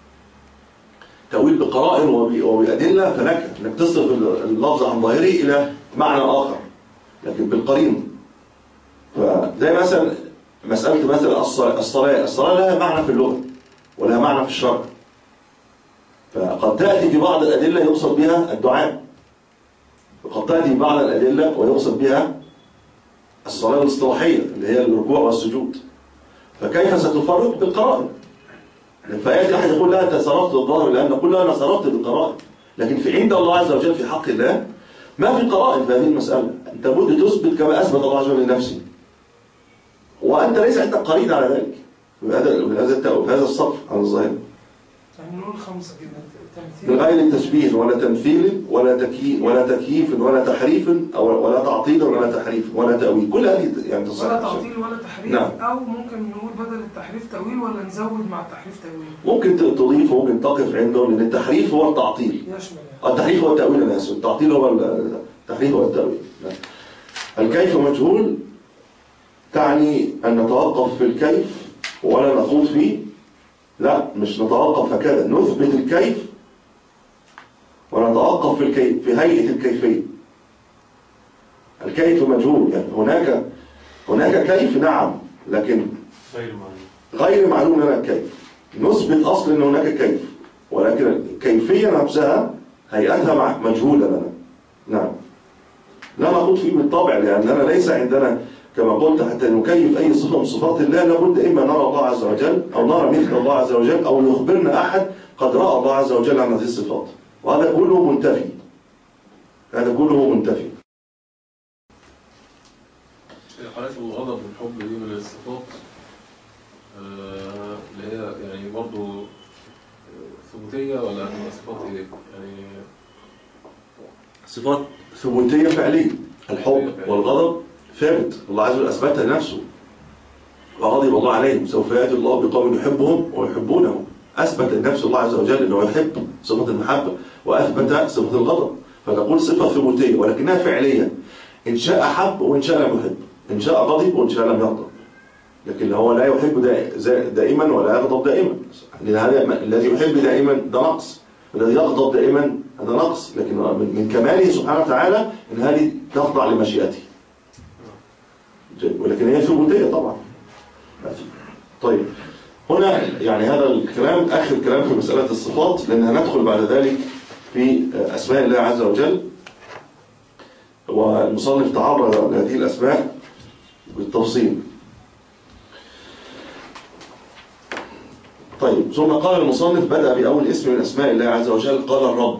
تأويل بقرائن وبأدلة، فلك أنك تصرف اللفظ عن ظاهره إلى معنى آخر، لكن بالقرينة. فزي مثلا مسألة مثلا الصلاة، الصلاة لها معنى في اللغة ولها معنى في الشرع، فقد تأتي في بعض الأدلة يقصد بها الدعاء، وقد تأتي في بعض الأدلة ويقصد بها الصلاة الاصطلاحية اللي هي الركوع والسجود. فكيف ستفرق بالقرائن؟ فآية أحد يقول لا أنت صرفت الظاهر، لأن نقول لا أنا صرفت بالقرائن، لكن في عند الله عز وجل في حق الله ما في قرائن في هذه المسألة. أنت بد تثبت كما أثبت الله عز وجل لنفسه، وأنت ليس عندك قرين على ذلك في هذا الصرف عن الظاهر. يعني نقول خمسة كده، من غير تشبيه ولا تمثيل ولا تكييف ولا تكييف ولا تحريف أو ولا تعطيل ولا تحريف ولا تأويل، كل هذه يعني تصحيح. ولا تعطيل ولا تحريف. نعم. أو ممكن نقول بدل التحريف تأويل، ولا نزود مع التحريف تأويل. ممكن تضيف وممكن تقف عنده، لأن التحريف هو التعطيل. يشمل. التحريف هو التأويل، أنا آسف، التعطيل هو التحريف هو التأويل. الكيف مجهول، تعني أن نتوقف في الكيف ولا نخوض فيه. لا، مش نتوقف هكذا، نثبت الكيف ونتوقف في الكيف في هيئة الكيفية. الكيف مجهول، يعني هناك هناك كيف نعم، لكن غير معلوم غير معلوم لنا الكيف. نثبت أصل أن هناك كيف، ولكن الكيفية نفسها هيئتها مجهولة لنا. نعم، لا نخوض فيه بالطبع، لأننا ليس عندنا كما قلت حتى نكيف أي صفة من صفات الله لابد إما نرى الله عز وجل أو نرى مثل الله عز وجل أو يخبرنا أحد قد رأى الله عز وجل عن هذه الصفات، وهذا كله منتفي، هذا كله منتفي. حالات الغضب والحب دي من الصفات اللي هي يعني برضو ثبوتية ولا صفات ايه؟ يعني صفات ثبوتية فعلية. الحب والغضب ثابت، الله عز وجل أثبتها لنفسه، وغضب الله عليهم سوف يأتي الله بقوم يحبهم ويحبونه. أثبت لنفسه الله عز وجل أنه يحب، صفة المحبة، وأثبت صفة الغضب، فتقول صفة ثبوتية ولكنها فعلية. إن شاء حب وإن شاء لم يحب، إن شاء غضب وإن شاء لم يغضب، لكن هو لا يحب دائما ولا يغضب دائما، لأن هذا الذي يحب دائما ده نقص، والذي يغضب دائما هذا نقص، لكن من كماله سبحانه وتعالى أن هذه تخضع لمشيئته، ولكن هي ثبوتية طبعا. طيب، هنا يعني هذا الكلام آخر كلام في مسألة الصفات، لأن هندخل بعد ذلك في أسماء الله عز وجل، والمصنف تعرض لهذه الأسماء بالتفصيل. طيب، ثم قال المصنف بدأ بأول اسم من أسماء الله عز وجل، قال الرب.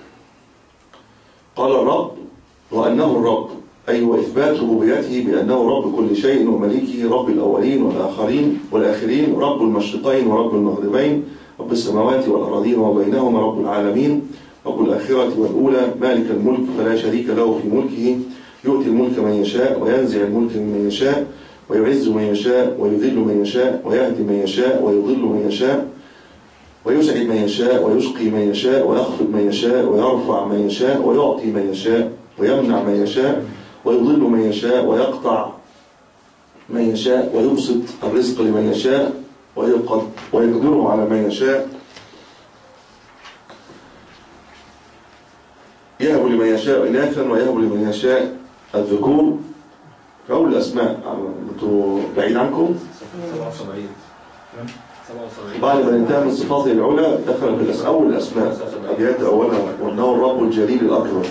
قال الرب وأنه الرب، أي وإثبات ربوبيته بأنه رب كل شيء ومليكه، رب الأولين والآخرين والآخرين، رب المشرقين ورب المغربين، رب السماوات والأراضين وبينهما، رب العالمين، رب الآخرة والأولى، مالك الملك فلا شريك له في ملكه، يؤتي الملك من يشاء وينزع الملك من يشاء، ويعز من يشاء ويذل من يشاء، ويهدي من يشاء ويضل من يشاء، ويسعد من يشاء ويشقي من يشاء، ويخفض من يشاء ويرفع من يشاء، ويعطي من يشاء ويمنع من يشاء، ويضل من يشاء ويقطع من يشاء، ويبسط الرزق لمن يشاء ويقدره على من يشاء، يهب لمن يشاء إناثا ويهب لمن يشاء الذكور. في أول الأسماء أنتوا بعيد عنكم. سبعة وسبعين بعد ما انتهى من صفاته العلى دخل في الأس- أول الأسماء أبيات أولها وأنه الرب الجليل الأكبر.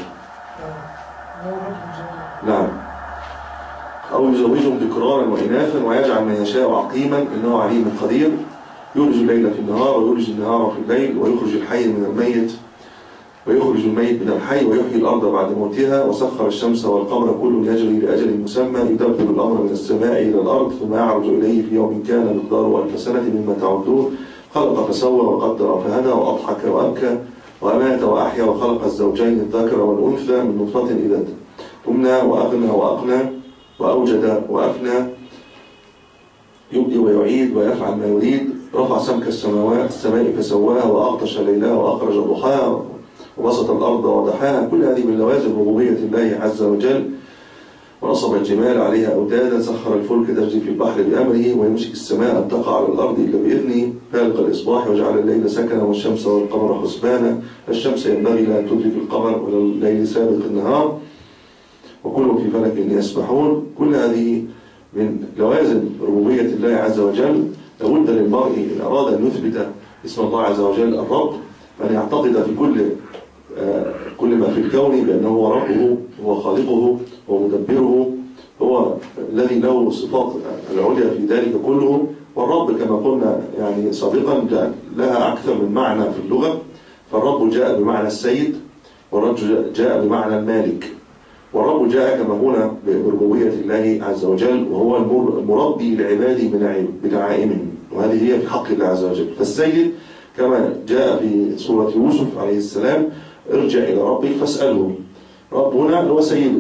نعم. أو يزوجهم ذكرانا وإناثا ويجعل من يشاء عقيما إنه عليم قدير. يولج الليل في النهار ويولج النهار في الليل ويخرج الحي من الميت ويخرج الميت من الحي ويحيي الأرض بعد موتها وسخر الشمس والقمر كل يجري لأجل مسمى يدبر الأمر من السماء إلى الأرض ثم يعرج إليه في يوم كان مقداره ألف سنة مما تعدون خلق فسوى وقدر فهدى وأضحك وأبكى وأمات وأحيا وخلق الزوجين الذكر والأنثى من نطفة إذا تمنى وأغنى وأقنى وأوجد وأفنى يبدي ويعيد ويفعل ما يريد رفع سمك السماوات السماء فسواها وأغطش ليلها وأخرج ضحاها وبسط الأرض ودحاها. كل هذه من لوازم ربوبية الله عز وجل. ونصب الجمال عليها أوتادا سخر الفلك تجري في البحر بأمره ويمسك السماء أن تقع على الأرض إلا بإذنه فالق الإصباح وجعل الليل سكنا والشمس والقمر حسبانا الشمس ينبغي لها أن تدرك القمر ولا الليل سابق النهار وكل في فلك يسبحون. كل هذه من لوازم ربوبية الله عز وجل. لابد للمرء إن أراد أن يثبت اسم الله عز وجل الرب أن يعتقد في كل آه كل ما في الكون بأنه هو ربه هو خالقه هو مدبره هو الذي له صفات العليا في ذلك كله. والرب كما قلنا يعني سابقا لها أكثر من معنى في اللغة. فالرب جاء بمعنى السيد والرب جاء بمعنى المالك والرب جاء كما قلنا بربوبية الله عز وجل وهو المربي لعباده بنعائمهم وهذه هي في حق الله عز وجل. فالسيد كما جاء في سورة يوسف عليه السلام ارجع إلى ربك فاسأله. ربنا هو سيده.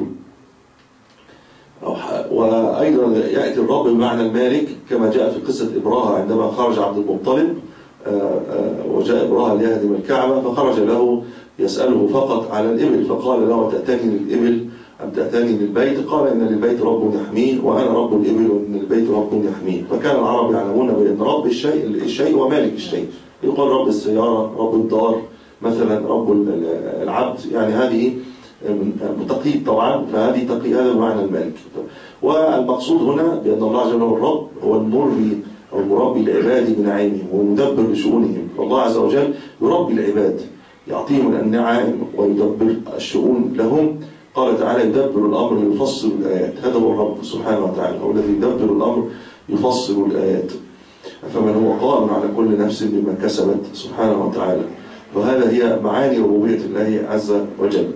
وأيضا يأتي الرب بمعنى المالك كما جاء في قصة إبراهة عندما خرج عبد المطلب وجاء إبراهة ليهدم الكعبة فخرج له يسأله فقط على الإبل فقال له تأتاني للإبل أم تأتاني للبيت؟ قال إن للبيت رب يحميه وأنا رب الإبل وإن للبيت رب يحميه. فكان العرب يعلمون بأن رب الشيء الشيء ومالك الشيء. يقال رب السيارة رب الدار مثلا رب العبد يعني هذه تقييد طبعا فهذه تقييد هذا بمعنى المالك. والمقصود هنا بأن الله عز وجل هو الرب هو المربي أو المربي لعباده بنعيمهم ومدبر لشؤونهم. فالله عز وجل يربي العباد يعطيهم النعم ويدبر الشؤون لهم. قال تعالى يدبر الأمر يفصل الآيات. هذا هو الرب سبحانه وتعالى هو الذي يدبر الأمر يفصل الآيات. فمن هو قائم على كل نفس بما كسبت سبحانه وتعالى. وهذا هي معاني ربوبية الله عز وجل.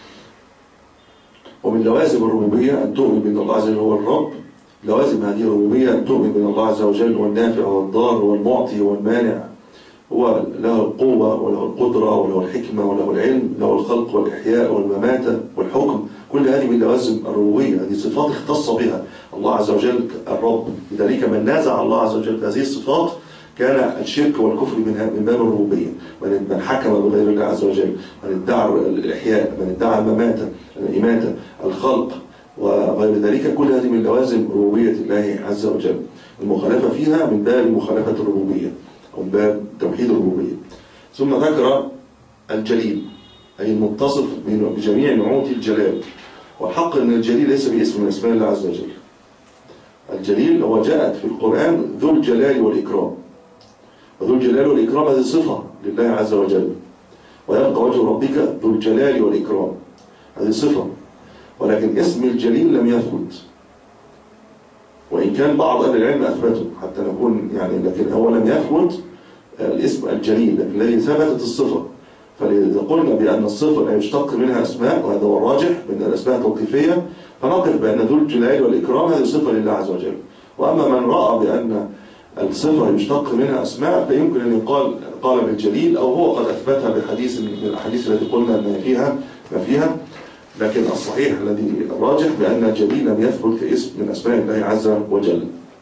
ومن لوازم الربوبية أن تؤمن بأن الله عز وجل هو الرب. لوازم هذه الربوبية أن تؤمن بأن الله عز وجل هو النافع والضار والمعطي والمانع هو له القوة وله القدرة وله الحكمة وله العلم له الخلق والإحياء والمماتة والحكم. كل هذه من لوازم الربوبية. هذه صفات اختص بها الله عز وجل الرب. لذلك من نازع الله عز وجل في هذه الصفات كان الشرك والكفر من باب الربوبية. من حكم بغير الله عز وجل من ادعى الإحياء من ادعى المماتة الإماتة الخلق وغير ذلك. كل هذه من لوازم ربوبية الله عز وجل. المخالفة فيها من باب مخالفة الربوبية أو من باب توحيد الربوبية. ثم ذكر الجليل أي المتصف بجميع نعوت الجلال. والحق أن الجليل ليس باسم من اسماء الله عز وجل. الجليل هو جاءت في القرآن ذو الجلال والإكرام. وذو الجلال والإكرام هذه صفة لله عز وجل. ويبقى وجه ربك ذو الجلال والإكرام هذه صفة. ولكن اسم الجليل لم يثبت وإن كان بعض أهل العلم أثبته حتى نكون يعني لكن هو لم يثبت الاسم الجليل لكن الذي ثبتت الصفة. فإذا قلنا بأن الصفة لا يشتق منها أسماء وهذا هو الراجح من الأسماء التوقيفية فنقف بأن ذو الجلال والإكرام هذه صفة لله عز وجل. وأما من رأى بأن الصفة يشتق منها أسماء فيمكن أن يقال قال بالجليل أو هو قد أثبتها بالحديث من الأحاديث التي قلنا أن فيها ما فيها. لكن الصحيح الذي الراجح بأن الجليل لم يثبت كاسم من أسماء الله عز وجل.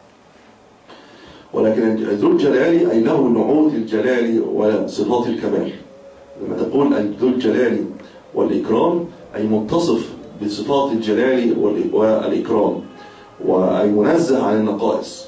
ولكن ذو الجلال أي له نعوت الجلال وصفات الكمال. لما تقول ذو الجلال والإكرام أي متصف بصفات الجلال والإكرام وأي منزه عن النقائص.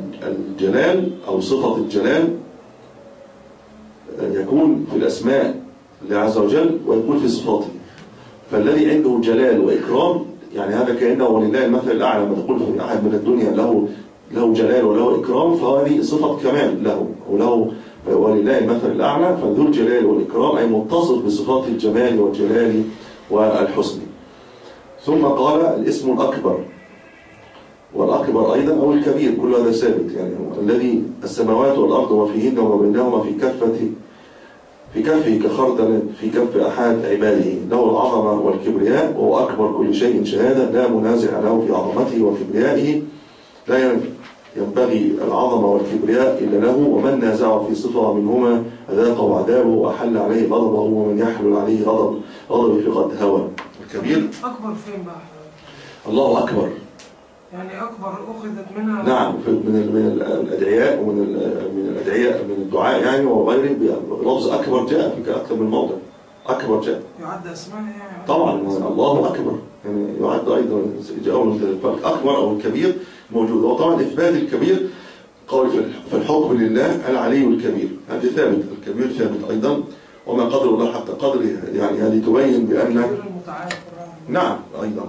فالجلال أو صفة الجلال يكون في الأسماء الله عز وجل ويكون في صفاته. فالذي عنده جلال وإكرام يعني هذا كأنه ولله المثل الأعلى، ما تقول في أحد من الدنيا له له جلال وله إكرام فهذه صفة كمال له وله ولله المثل الأعلى. فذو الجلال والإكرام أي متصف بصفات الجمال والجلال والحسن. ثم قال الاسم الأكبر والأكبر أيضا أو الكبير، كل هذا ثابت يعني الذي السماوات والأرض وفيهن وما بينهما في كفة في كفه كخردل في كف أحد عباده، له العظمة والكبرياء وهو أكبر كل شيء شهادة لا منازع له في عظمته وكبريائه، لا ينبغي العظمة والكبرياء إلا له، ومن نازعه في صفة منهما أذاقه عذابه وأحل عليه غضبه، ومن يحلل عليه غضب غضبه فقد هوى. الكبير أكبر فين بقى؟ الله أكبر يعني أكبر أخذت منها. نعم من من الأدعياء ومن من الأدعياء من الدعاء يعني وغيره لفظ أكبر جاء في أكثر من موضع. أكبر جاء يعد أسماء يعني طبعا الله أكبر يعني يعد أيضا جاء من الأكبر أو الكبير موجود. وطبعا إثبات الكبير قول في الحكم لله العلي الكبير، هذا ثابت، الكبير ثابت أيضا، وما قدر الله حتى قدره يعني هذه تبين بأن نعم أيضا.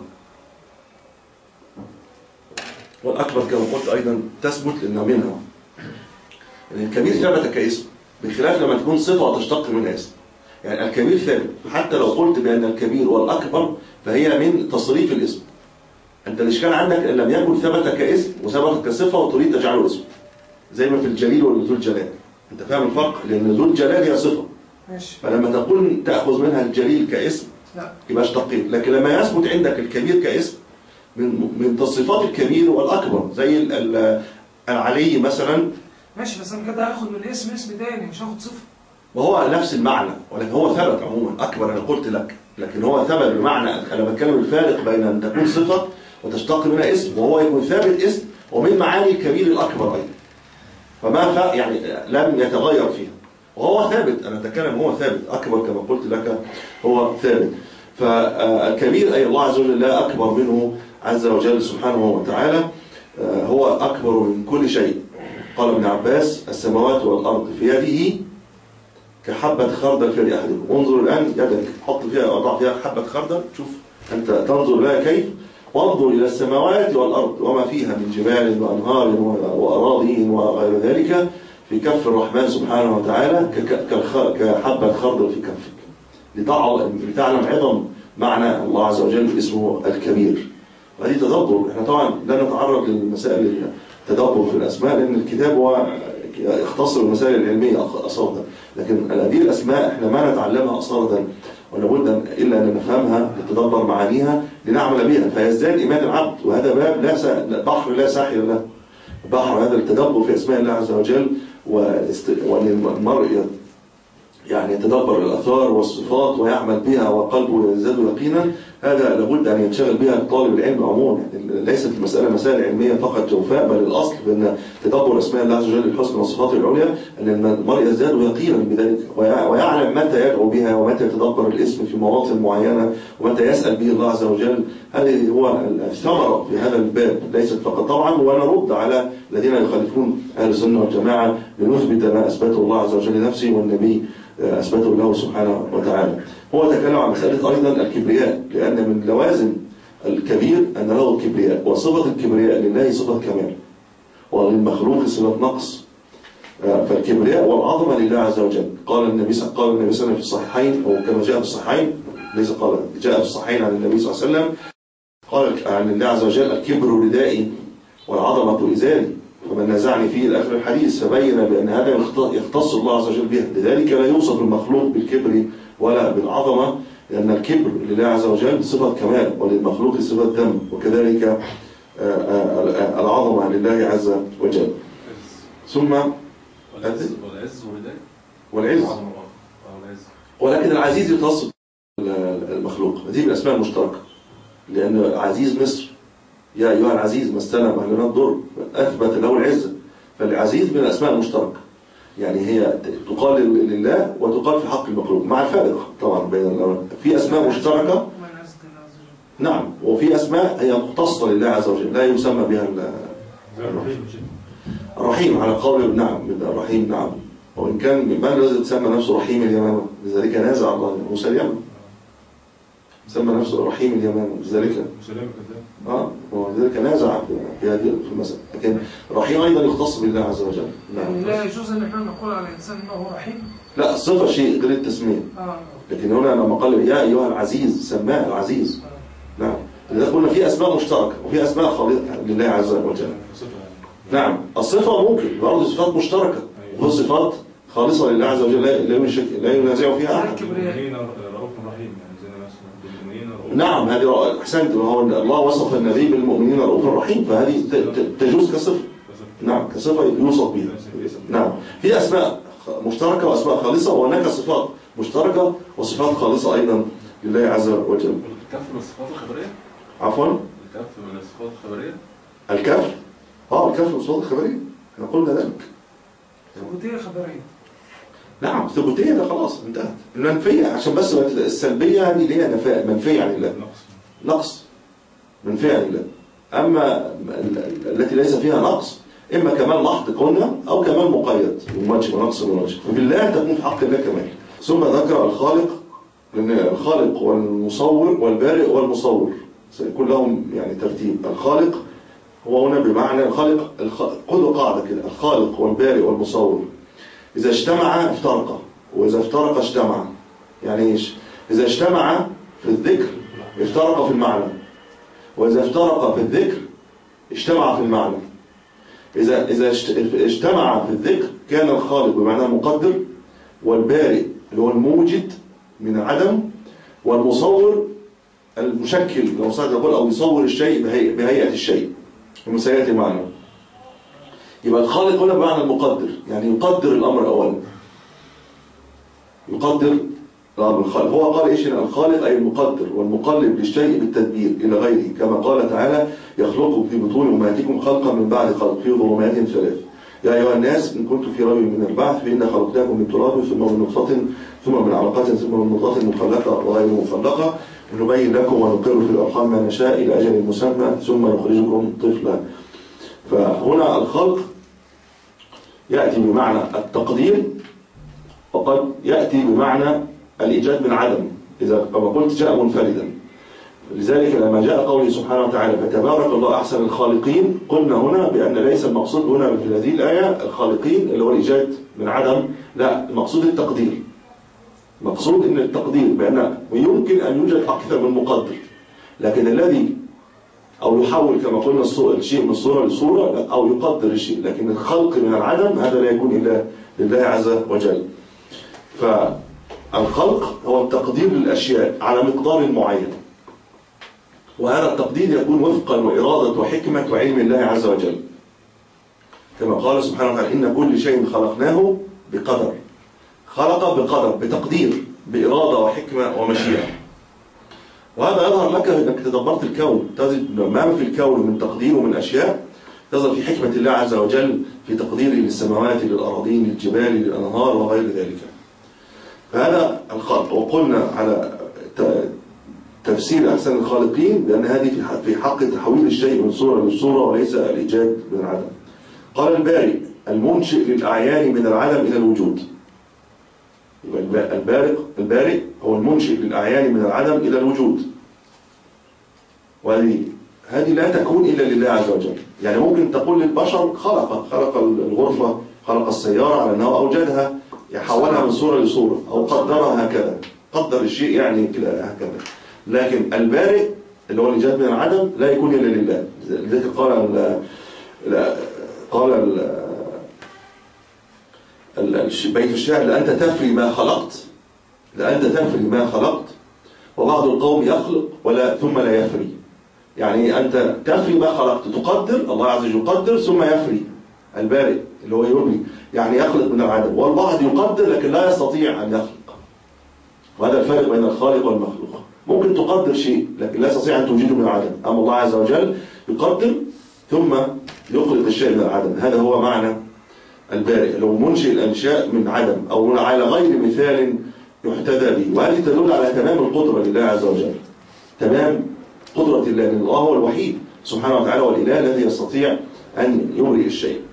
والأكبر كما قلت أيضا تثبت لأنها منها يعني الكبير ثابت كاسم، بخلاف لما تكون صفة تشتق من اسم. يعني الكبير ثابت حتى لو قلت بأن الكبير والأكبر فهي من تصريف الاسم. أنت الإشكال عندك أن لم يكن ثبت كاسم وثبت كصفة وتريد تجعله اسم، زي ما في الجليل وذو الجلال. أنت فاهم الفرق؟ لأن ذو الجلال هي صفة ماشي. فلما تقول تأخذ منها الجليل كاسم لا يبقى اشتقيت، لكن لما يثبت عندك الكبير كاسم من من تصفات الكبير والأكبر زي ال ال العلي مثلا. ماشي بس أنا كده هاخد من الاسم اسم تاني مش هاخد صفة. وهو نفس المعنى ولكن هو ثبت عموما أكبر أنا قلت لك، لكن هو ثبت بمعنى أنا بتكلم الفارق بين أن تكون صفة وتشتق منها اسم، وهو يكون ثابت اسم ومن معاني الكبير الأكبر أيضا، فما ف يعني لم يتغير فيها وهو ثابت. أنا أتكلم هو ثابت أكبر كما قلت لك هو ثابت. فالكبير أي الله عز وجل لا أكبر منه عز وجل سبحانه وتعالى، هو أكبر من كل شيء. قال ابن عباس السماوات والأرض في يده كحبة خردل في يد أحدكم. انظر الآن يدك حط فيها وضع فيها حبة خردل، شوف أنت تنظر لها كيف، وانظر إلى السماوات والأرض وما فيها من جبال وأنهار وأراضي وغير ذلك في كف الرحمن سبحانه وتعالى كحبة خردل في كفك، لتعلم عظم معنى الله عز وجل اسمه الكبير. وهذه تدبر. احنا طبعا لا نتعرض للمسائل التدبر في الأسماء لأن الكتاب هو يختصر المسائل العلمية أصلا، لكن هذه الأسماء احنا ما نتعلمها أصلا ولابد إلا أن نفهمها لتدبر معانيها لنعمل بها فيزداد إيمان العبد. وهذا باب لا س... بحر لا ساحل له، بحر هذا التدبر في أسماء الله عز وجل، واست... وأن المرء يعني يتدبر الآثار والصفات ويعمل بها وقلبه يزداد يقينا. هذا لابد أن ينشغل بها طالب العلم عموما. ليست المسألة مسائل علمية فقط جوفاء، بل الأصل بأن تدبر أسماء الله عز وجل الحسنى والصفات العليا أن المرء يزداد يقينا بذلك ويعلم متى يدعو بها ومتى يتدبر الاسم في مواطن معينة ومتى يسأل به الله عز وجل. هذه هو الثمرة في هذا الباب، ليست فقط طبعا. ونرد على الذين يخالفون أهل السنة والجماعة لنثبت ما أثبته الله عز وجل لنفسه والنبي أثبته له سبحانه وتعالى. هو تكلم عن مسألة أيضا الكبرياء، لأن من لوازم الكبير أن له الكبرياء، وصفة الكبرياء لله صفة كمال وللمخلوق صفة نقص. فالكبرياء والعظمة لله عز وجل. قال النبي صلى الله عليه وسلم في الصحيحين أو كما جاء في الصحيحين، ليس قال جاء في الصحيحين عن النبي صلى الله عليه وسلم قال عن الله عز وجل الكبر ردائي والعظمة إزاري ومن نزعني فيه إلى آخر الحديث، فبين بأن هذا يختص الله عز وجل بها. لذلك لا يوصف المخلوق بالكبر ولا بالعظمة، لأن الكبر لله عز وجل صفة كمال وللمخلوق صفة ذم، وكذلك العظمة لله عز وجل. ثم والعز والعز ولكن العزيز يتصف المخلوق، هذه من الأسماء المشتركة، لأن عزيز مصر يا أيها العزيز مسنا أهلنا الضر أثبت له العزة. فالعزيز من الأسماء المشتركة، يعني هي تقال لله وتقال في حق المخلوق مع الفارق طبعا بين الأمرين. في أسماء مشتركة نعم، وفي أسماء هي مختصة لله عز وجل لا يسمى بها الرحيم على قول نعم الرحيم نعم وإن كان من الذي تسمى نفسه رحيم اليمامة لذلك نازع الله موسى اليمن، سمى نفسه رحيم اليمامة لذلك اه ولذلك نازع في هذه المسألة. لكن رحيم أيضا يختص بالله عز وجل. يعني لا يجوز أن احنا نقول على الإنسان أنه رحيم؟ لا، الصفة شيء غير التسمية. آه. لكن هنا لما قال يا أيها العزيز سماه العزيز. آه. نعم، لذلك قلنا في أسماء مشتركة وفي أسماء خالصة لله عز وجل. نعم، الصفة ممكن برضه صفات مشتركة وهي صفات خالصة لله عز وجل لا ينازع فيها أحد. نعم، هذه أحسنت، هو الله وصف النبي بالمؤمنين رؤوف رحيم، فهذه تجوز كصفة. نعم، كصفة يوصف بها. نعم، في أسماء مشتركة وأسماء خالصة، وهناك صفات مشتركة وصفات خالصة أيضا لله عز وجل. الكف من الصفات الخبرية؟ عفوا؟ الكف من الصفات الخبرية؟ الكف؟ اه الكف من الصفات الخبرية، احنا قلنا ذلك. ثبوتية خبرية. نعم، ثبوتية ده خلاص انتهت. المنفية عشان بس السلبية هذه اللي هي نفاء منفية عن الله. نقص. منفية عن الله. أما التي ليس فيها نقص إما كمال محض قلنا أو كمال مقيد بموجب ونقص بموجب. فبالله تكون في حق الله كمال. ثم ذكر الخالق، لأن الخالق والمصور والبارئ والمصور سيكون لهم يعني ترتيب. الخالق هو هنا بمعنى الخالق، خذوا قاعدة كده، الخالق والبارئ والمصور إذا اجتمع افترق، وإذا افترق اجتمع. يعني إيش؟ إذا اجتمع في الذكر افترق في المعنى، وإذا افترق في الذكر اجتمع في المعنى. إذا إذا اجتمع في الذكر كان الخالق بمعنى مقدر، والبارئ اللي هو الموجد من عدم، والمصور المشكل لو صار يقول أو يصور الشيء بهيئة الشيء ومسيئة المعنى. يبقى الخالق هنا بمعنى المقدر، يعني يقدر الأمر أولا، يقدر الأمر. الخالق هو قال إيش هنا؟ الخالق أي المقدر والمقلب للشيء بالتدبير إلى غيره، كما قال تعالى يخلق في بطون أمهاتكم خلقا من بعد خلق في ظلمات ثلاث. يا أيها الناس إن كنتم في ريب من البعث فإنا خلقناكم من تراب ثم من نطفة ثم من علقة ثم من مضغة مخلقة وغير مخلقة نبين لكم ونقر في الأرحام ما نشاء إلى أجل مسمى ثم نخرجكم طفلا. فهنا الخلق يأتي بمعنى التقدير، وقد يأتي بمعنى الإيجاد من عدم إذا كما قلت جاء منفردا. لذلك لما جاء قوله سبحانه وتعالى فتبارك الله أحسن الخالقين، قلنا هنا بأن ليس المقصود هنا في هذه الآية الخالقين اللي هو الإيجاد من عدم، لا، المقصود التقدير. مقصود ان التقدير بأن يمكن أن يوجد أكثر من مقدر، لكن الذي أو يحول كما قلنا الشيء من صورة لصورة أو يقدر الشيء، لكن الخلق من العدم هذا لا يكون إلا لله عز وجل. فالخلق هو التقدير للأشياء على مقدار معين، وهذا التقدير يكون وفقا وإرادة وحكمة وعلم الله عز وجل، كما قال سبحانه وتعالى إن كل شيء خلقناه بقدر. خلق بقدر، بتقدير، بإرادة وحكمة ومشيئة. وهذا يظهر لك أنك تدبرت الكون، تجد ما في الكون من تقدير ومن أشياء تظهر في حكمة الله عز وجل في تقديره للسماوات للأراضين للجبال للأنهار وغير ذلك. فهذا الخلق. وقلنا على تفسير أحسن الخالقين بأن هذه في حق تحويل الشيء من صورة للصورة وليس الإيجاد من العدم. قال البارئ المنشئ للأعيان من العدم إلى الوجود. البارئ البارئ هو المنشئ للأعيان من العدم إلى الوجود، وهذه هذه لا تكون إلا لله عز وجل. يعني ممكن تقول للبشر خلق خلق الغرفة، خلق السيارة على أنه أوجدها، يحولها من صورة لصورة أو قدرها هكذا، قدر الشيء يعني كده هكذا. لكن البارئ اللي هو الإيجاد من العدم لا يكون إلا لله. لذلك قال ال قال ال بيت الشعر لأنت تفري ما خلقت، لأنت تفري ما خلقت، وبعض القوم يخلق ولا ثم لا يفري. يعني أنت تفري ما خلقت، تقدر، الله عز وجل يقدر ثم يفري. البارئ اللي هو يبني يعني يخلق من العدم، والبعض يقدر لكن لا يستطيع أن يخلق. وهذا الفرق بين الخالق والمخلوق. ممكن تقدر شيء لكن لا تستطيع أن توجده من العدم، أما الله عز وجل يقدر ثم يخلق الشيء من العدم. هذا هو معنى البارئ، لو منشئ الأنشاء من عدم أو على غير مثال يحتذى به. وهذه تدل على تمام القدرة لله عز وجل، تمام قدرة الله، لأن الله هو الوحيد سبحانه وتعالى والإله الذي يستطيع أن يبرئ الشيء.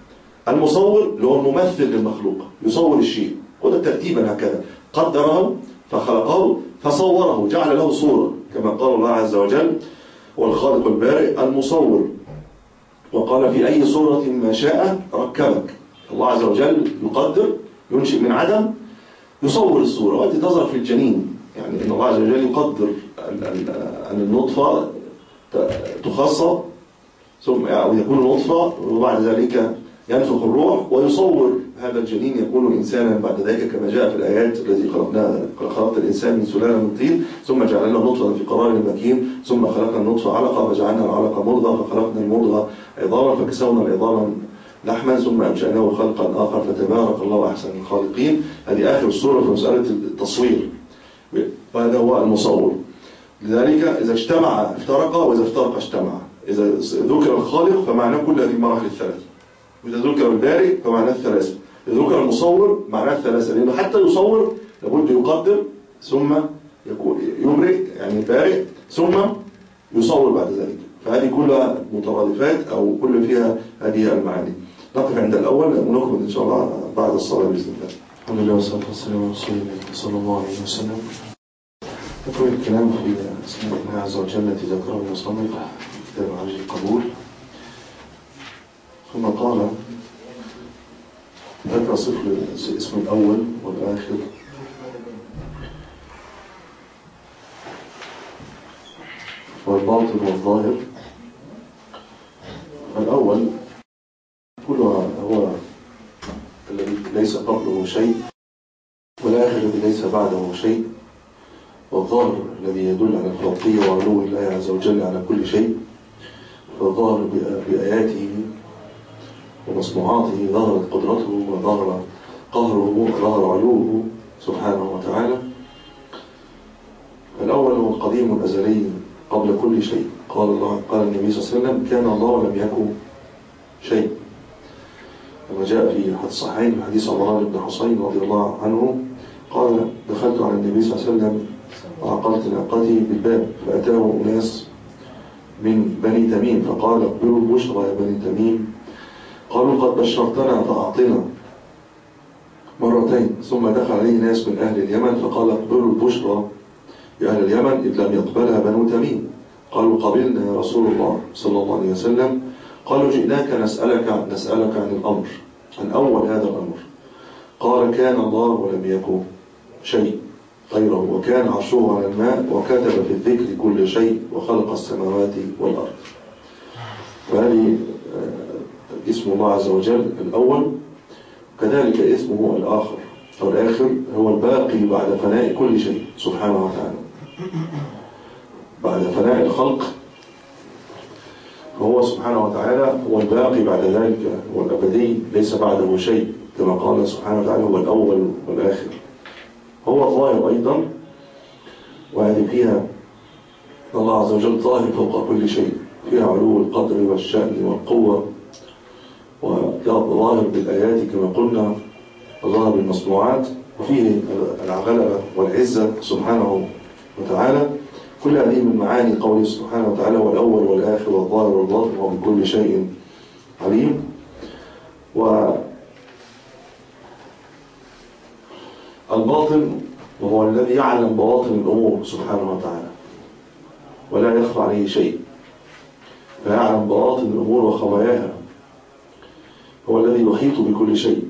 المصور اللي هو الممثل للمخلوق، يصور الشيء، وده ترتيبا هكذا، قدره فخلقه فصوره، جعل له صورة، كما قال الله عز وجل: والخالق البارئ المصور. وقال: في أي صورة ما شاء ركبك. الله عز وجل يقدر، ينشئ من عدم، يصور الصورة. وأنت تظهر في الجنين، يعني إن الله عز وجل يقدر أن النطفة تخصب ثم أو يكون نطفة، وبعد ذلك ينفخ الروح ويصور هذا الجنين يكون إنسانا بعد ذلك، كما جاء في الآيات: الذي خلقنا خلقت الإنسان من سلالة من طين ثم جعلنا نطفة في قرار مكين ثم خلقنا النطفة علقة فجعلنا العلقة مضغة فخلقنا المضغة عظاما فكسونا العظام لحما ثم أنشأناه خلقا آخر فتبارك الله أحسن الخالقين. هذه آخر السورة في مسألة التصوير، وهذا هو المصور. لذلك إذا اجتمع افترق، وإذا افترق اجتمع. إذا ذكر الخالق فمعناه كل هذه المراحل الثلاثة، وإذا ذكر البارئ فمعناه الثلاثة، إذا ذكر المصور معناه الثلاثة، لأنه حتى يصور لابد يقدر ثم يكون يبرئ، يعني بارئ ثم يصور بعد ذلك. فهذه كلها مترادفات أو كل فيها هذه المعاني. نقف عند الأول ونكمل إن شاء الله بعد الصلاة بإذن الله. الحمد لله والصلاة والسلام على رسول الله صلى الله عليه وسلم. نكمل الكلام في اسم الله عز وجل التي ذكره المصنف في كتاب عرج القبول. ثم قال: ذكر صفر اسم الأول والآخر والباطن والظاهر. الأول كلها هو الذي ليس قبله شيء، والآخر الذي ليس بعده شيء، والظاهر الذي يدل على الفوقية وعلو الله عز وجل على كل شيء. فالظاهر بآياته ومصنوعاته ظهرت قدرته وظهر قهره وظهر علوه سبحانه وتعالى. الأول هو القديم الأزلي قبل كل شيء. قال الله قال النبي صلى الله عليه وسلم: كان الله ولم يكن شيء، كما جاء في حديث صحيح حديث عمران بن حصين رضي الله عنه قال: دخلت على النبي صلى الله عليه وسلم وعقلت ناقتي بالباب فأتاه أناس من بني تميم فقال: اقبلوا البشرى يا بني تميم. قالوا: قد بشرتنا فأعطنا مرتين. ثم دخل عليه ناس من أهل اليمن فقال: اقبلوا البشرى يا أهل اليمن إذ لم يقبلها بنو تميم. قالوا: قبلنا يا رسول الله صلى الله عليه وسلم. قالوا: جئناك نسألك نسألك عن الأمر، عن أول هذا الأمر. قال: كان الله ولم يكن شيء غيره، وكان عرشه على الماء، وكتب في الذكر كل شيء، وخلق السماوات والأرض. فهذه اسم الله عز وجل الأول. كذلك اسمه الآخر أو الآخر هو الباقي بعد فناء كل شيء سبحانه وتعالى. بعد فناء الخلق فهو سبحانه وتعالى هو الباقي بعد ذلك، هو الأبدي ليس بعده شيء، كما قال سبحانه وتعالى: هو الأول والآخر. هو الظاهر أيضا، وهذه فيها الله عز وجل ظاهر فوق كل شيء، فيها علو القدر والشأن والقوة، وظاهر بالآيات كما قلنا، وظاهر بالمصنوعات، وفيه الغلبة والعزة سبحانه وتعالى. كل هذه من معاني قوله سبحانه وتعالى: والأول والآخر والظاهر والباطن وبكل شيء عليم. والباطن وهو الذي يعلم بواطن الأمور سبحانه وتعالى ولا يخفى عليه شيء، فيعلم بواطن الأمور وخباياها. هو الذي يحيط بكل شيء،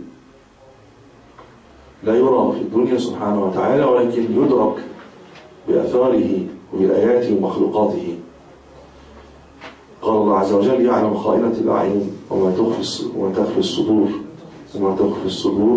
لا يرى في الدنيا سبحانه وتعالى، ولكن يدرك بأثاره وبآياته ومخلوقاته. قال الله عز وجل: يعلم خائنة الأعين وما تخفي وما تخفي الصدور وما تخفي الصدور.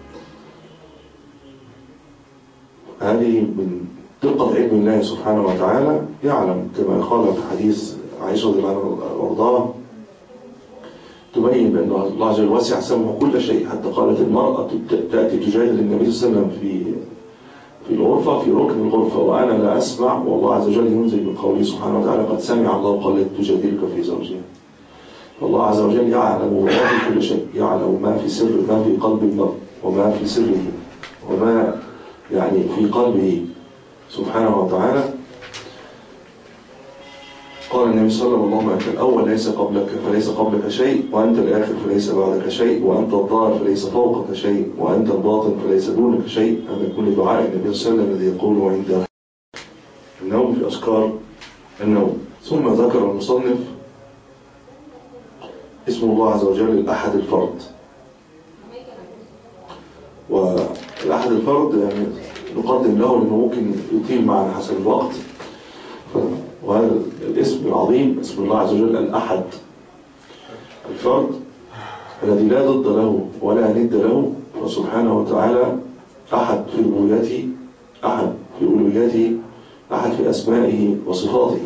هذه من دقة علم الله سبحانه وتعالى. يعلم كما قال في حديث عائشة رضي الله عنها وارضاها، تبين بأن الله عز وجل وسع سمعه كل شيء، حتى قالت المرأة تأتي تجادل النبي صلى الله عليه وسلم في في الغرفة في ركن الغرفة وأنا لا أسمع، والله عز وجل ينزل من قوله سبحانه وتعالى: قد سمع الله قالت تجادلك في زوجها. فالله عز وجل يعلم ما في كل شيء، يعلم ما في سر ما في قلب المرء وما في سره وما يعني في قلبه سبحانه وتعالى. قال النبي صلى الله عليه وسلم: اللهم أنت الأول ليس قبلك فليس قبلك شيء، وأنت الآخر فليس بعدك شيء، وأنت الظاهر فليس فوقك شيء، وأنت الباطن فليس دونك شيء. هذا كل دعاء النبي صلى الله عليه وسلم الذي يقوله عند النوم في أذكار النوم. ثم ذكر المصنف اسم الله عز وجل الأحد الفرد. والأحد الفرد يعني نقدم له لأنه ممكن يطيل معنا حسب الوقت. وهذا الاسم العظيم اسم الله عز وجل الأحد الفرد الذي لا ضد له ولا ند له، وسبحانه وتعالى أحد في ربوبيته، أحد في ألوهيته، أحد في أسمائه وصفاته،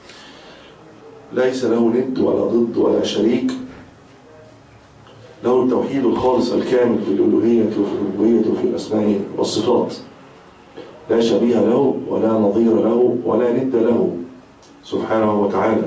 ليس له ند ولا ضد ولا شريك، له التوحيد الخالص الكامل في الألوهية وفي الربوبية وفي الأسماء والصفات، لا شبيه له ولا نظير له ولا ند له سبحانه وتعالى.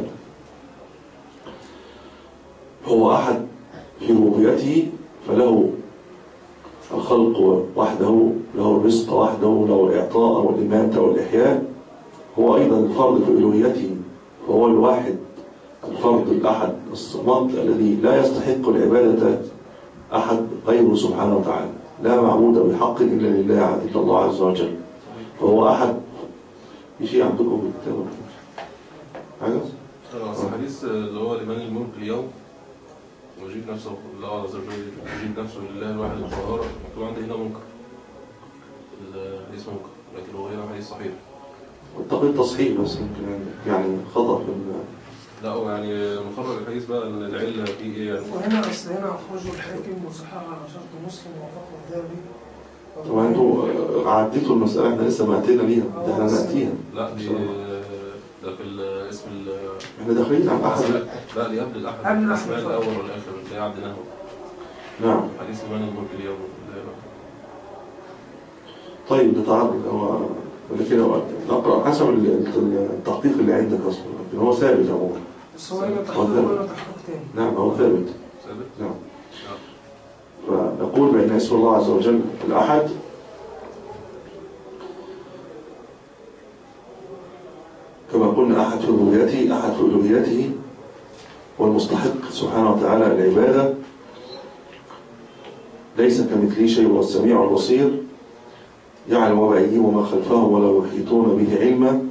هو أحد في ربوبيته، فله الخلق وحده، له الرزق وحده، له الإعطاء والإماتة والإحياء. هو أيضا الفرد في ألوهيته، فهو الواحد الفرد الأحد الصمد الذي لا يستحق العبادة أحد غيره سبحانه وتعالى، لا معبود بحق إلا لله إلا الله عز وجل. فهو أحد. في شيء عندكم بالكتاب حاجة؟ الحديث اللي هو لمن الملك اليوم ويجيب نفسه الله عز وجل، يجيب نفسه لله الواحد القهار، مكتوب عندي هنا منكر، الحديث منكر، لكن هو هنا حديث صحيح. أعتقد التصحيح بس يمكن يعني خطأ في ال لا هو يعني مخرج الحديث بقى العلة فيه ايه يعني. وهنا أصل هنا أخرجوا الحاكم وصححه على شرط مسلم ووافقه الذهبي. طبعا انتوا عديتوا المسألة، احنا لسه ما أتينا ليها، ده احنا نأتيها. لا دي ده في اسم ال احنا داخلين على الأحد. لا دي قبل الأحد، قبل الأحد الأسماء الأول والآخر اللي عدناه. نعم. حديث لمن الملك اليوم. طيب نتعرض هو لكن نقرأ حسب التحقيق اللي عندك أصلا، لكن هو ثابت عموما. بس هو هنا تحقيق ولا تحقيق تاني؟ نعم هو ثابت. ثابت؟ نعم. فنقول بأن اسم الله عز وجل الأحد كما قلنا أحد في ربوبيته، أحد في ألوهيته، والمستحق سبحانه وتعالى العبادة، ليس كمثله شيء، وهو السميع البصير، يعلم ما بأيديهم وما خلفهم ولا يحيطون به علما.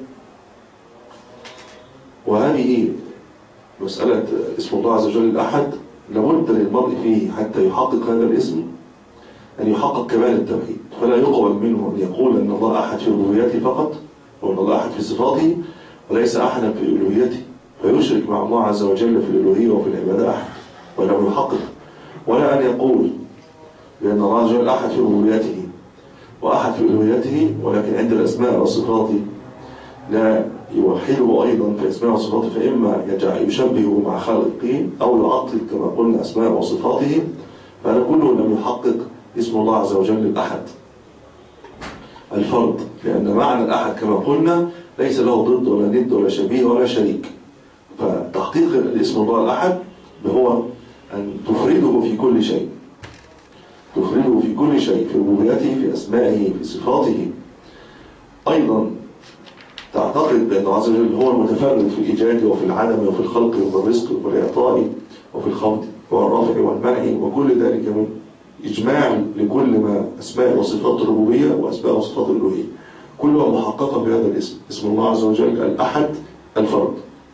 وهذه مسألة اسم الله عز وجل الأحد لابد للمرء فيه حتى يحقق هذا الاسم أن يحقق كمال التوحيد، فلا يقبل منه أن يقول أن الله أحد في ربوبيته فقط، وأن الله أحد في صفاته وليس أحدا في ألوهيته، فيشرك مع الله عز وجل في الألوهية وفي العبادة أحد ولم يحقق. ولا أن يقول بأن الله عز وجل أحد في ربوبيته وأحد في ألوهيته، ولكن عند الأسماء والصفات لا يوحده أيضا في أسماء وصفاته، فإما يشبهه مع خالقه أو يعطل كما قلنا أسماء وصفاته، فهذا كله لم يحقق اسم الله عز وجل الأحد الفرد، لأن معنى الأحد كما قلنا ليس له ضد ولا ند ولا شبيه ولا شريك. فتحقيق الاسم الله الأحد هو أن تفرده في كل شيء، تفرده في كل شيء، في ربوبيته، في أسمائه، في صفاته. أيضا تعتقد بأن الله عز وجل هو المتفرد في الإيجاد وفي العدم وفي الخلق وفي الرزق وفي الإعطاء وفي الخفض والرفع والمنع، وكل ذلك من إجماع لكل ما أسماء وصفات الربوبية وأسماء وصفات الألوهية، كلها محققة بهذا الاسم، اسم الله عز وجل الأحد الفرد.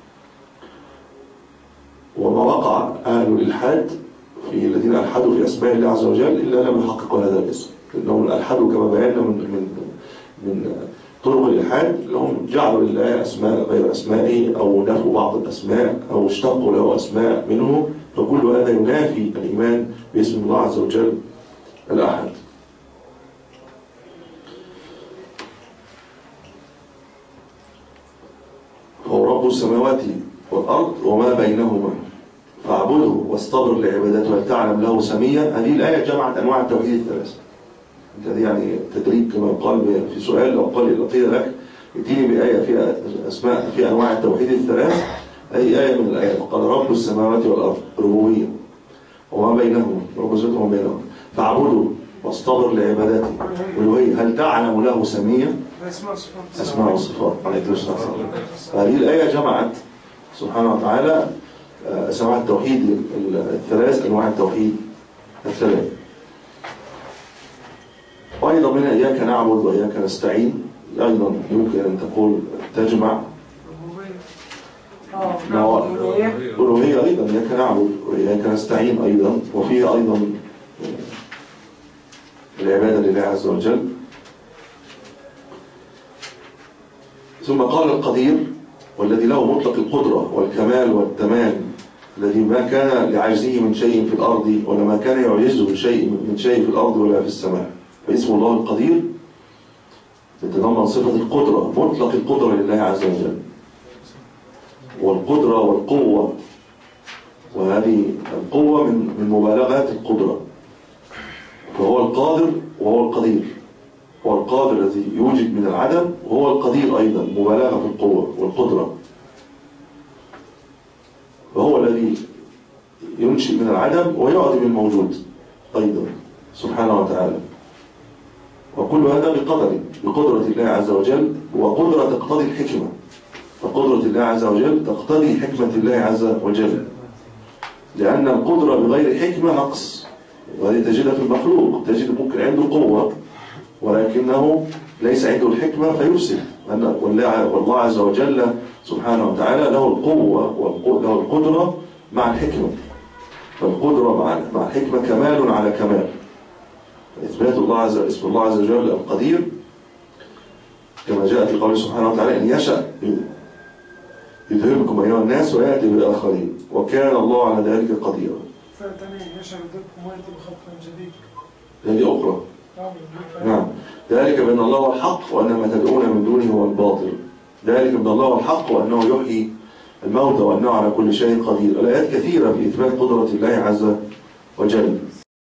وما وقع أهل الإلحاد في الذين ألحدوا في أسماء الله عز وجل إلا لم يحققوا هذا الاسم، لأنهم ألحدوا كما بينا من من من طرق الإلحاد، لهم جعلوا لله أسماء غير أسمائه، أو نفوا بعض الأسماء، أو اشتقوا له أسماء منه، فكل هذا ينافي الإيمان باسم الله عز وجل الأحد. هو رب السماوات والأرض وما بينهما فاعبده واصطبر لعبادته هل تعلم له سميا. هذه الآية جمعت أنواع التوحيد الثلاثة. هذه يعني تدريب كما قال في سؤال، لو قال قيل لك اديني بآية فيها أسماء في أنواع التوحيد الثلاث، أي آية من الآيات. قال رب السماوات والأرض ربوبية وما بينهما، رب السماوات وما بينهما فاعبده واصطبر لعبادته ألوهية هل تعلم له سميا. أسماء وصفات. عليكم السلام. هذه الآية جمعت سبحانه وتعالى سماع التوحيد الثلاث، أنواع التوحيد الثلاث. وأيضا منها إياك نعبد وإياك نستعين، أيضا يمكن أن تقول تجمع ألوهية أيضا، إياك نعبد وإياك نستعين أيضا، وفيها أيضا العبادة لله عز وجل. ثم قال القدير والذي له مطلق القدرة والكمال والتمام، الذي ما كان لعجزه من شيء في الأرض ولا ما كان يعجزه شيء من شيء في الأرض ولا في السماء. فاسم الله القدير يتضمن صفة القدرة، مطلق القدرة لله عز وجل، والقدرة والقوة، وهذه القوة من من مبالغات القدرة. فهو القادر وهو القدير، هو القادر الذي يوجد من العدم، وهو القدير أيضا مبالغة في القوة والقدرة. فهو الذي ينشئ من العدم ويعدم الموجود أيضا سبحانه وتعالى. وكل هذا بقدر بقدرة الله عز وجل، وقدرة تقتضي الحكمة، فقدرة الله عز وجل تقتضي حكمة الله عز وجل، لأن القدرة بغير حكمة نقص، وهذه تجدها في المخلوق. تجد ممكن عنده قوة ولكنه ليس عنده الحكمة فيفسد. والله عز وجل سبحانه وتعالى له القوة وله القدرة مع الحكمة، فالقدرة مع الحكمة كمال على كمال. إثبات الله عز وجل اسم الله عز وجل القدير كما جاء في قوله سبحانه وتعالى إن يشأ يذهبكم أيها الناس ويأتي بالآخرين وكان الله على ذلك قديرا. فالتانية يشأ يذهبكم ويأتي بخلق جديد. هذه أخرى. نعم. ذلك بأن الله هو الحق وأن ما تدعون من دونه هو الباطل. ذلك بأن الله هو الحق وأنه يحيي الموتى وأنه على كل شيء قدير. الآيات كثيرة في إثبات قدرة الله عز وجل.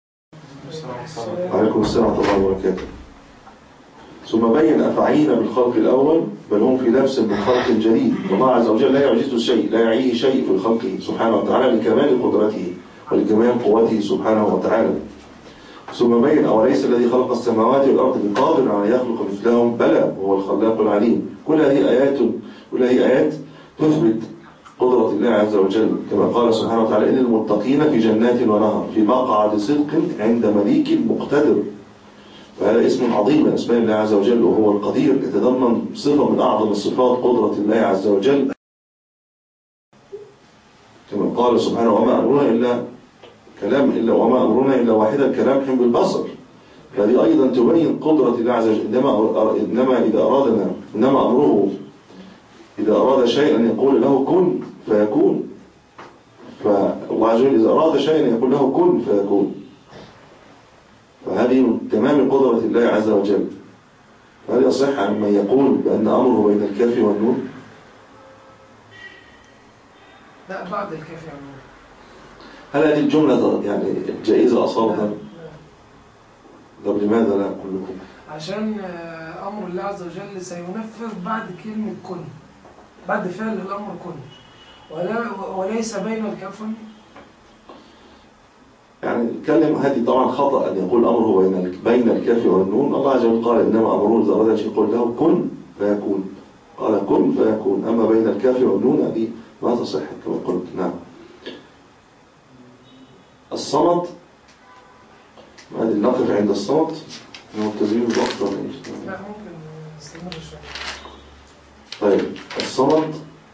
عليكم السلام ورحمة الله وبركاته. ثم بين أفعينا بالخلق الأول بل هم في لبس من خلق جديد. الله عز وجل لا يعجزه شيء، لا يعيه شيء في خلقه سبحانه وتعالى لكمال قدرته ولكمال قوته سبحانه وتعالى. ثم بين أوليس الذي خلق السماوات والأرض بقادر على يخلق مثلهم بلى وهو الخلاق العليم. كل هذه آيات كل هذه آيات تثبت قدرة الله عز وجل، كما قال سبحانه وتعالى إن المتقين في جنات ونهر في مقعد صدق عند مليك مقتدر. فهذا اسم عظيم من أسماء الله عز وجل، وهو القدير، يتضمن صفة من أعظم الصفات قدرة الله عز وجل، كما قال سبحانه وما أمرنا إلا كلام إلا وما أمرنا إلا واحدا كلامح بالبصر. فهذه أيضا تبين قدرة الله عز وجل. إنما, إنما إذا أرادنا إنما أمره إذا أراد شيئا يقول له كن فيكون. فالله عز وجل إذا أراد شيئا يقول له كن فيكون. فهذه من تمام قدرة الله عز وجل. فهل يصح عن من يقول بأن أمره بين الكاف والنون؟ لا، بعد الكاف والنون. هل هذه الجملة يعني جائزة أصالة؟ طب لماذا لا كلكم؟ عشان أمر الله عز وجل سينفذ بعد كلمة كن، بعد فعل الأمر كن، ولا وليس بين الكاف والنون. يعني الكلمة هذه طبعا خطأ أن يقول أمره بين بين الكاف والنون. الله عز وجل قال إنما أمره إذا أراد شيء يقول له كن فيكون. قال كن فيكون. أما بين الكاف والنون هذه ما تصح كما قلت. نعم. الصمد، هذه نقف عند الصمد ملتزمين بالوقت ولا ايش؟ لا، ممكن نستمر شوية. طيب الصمد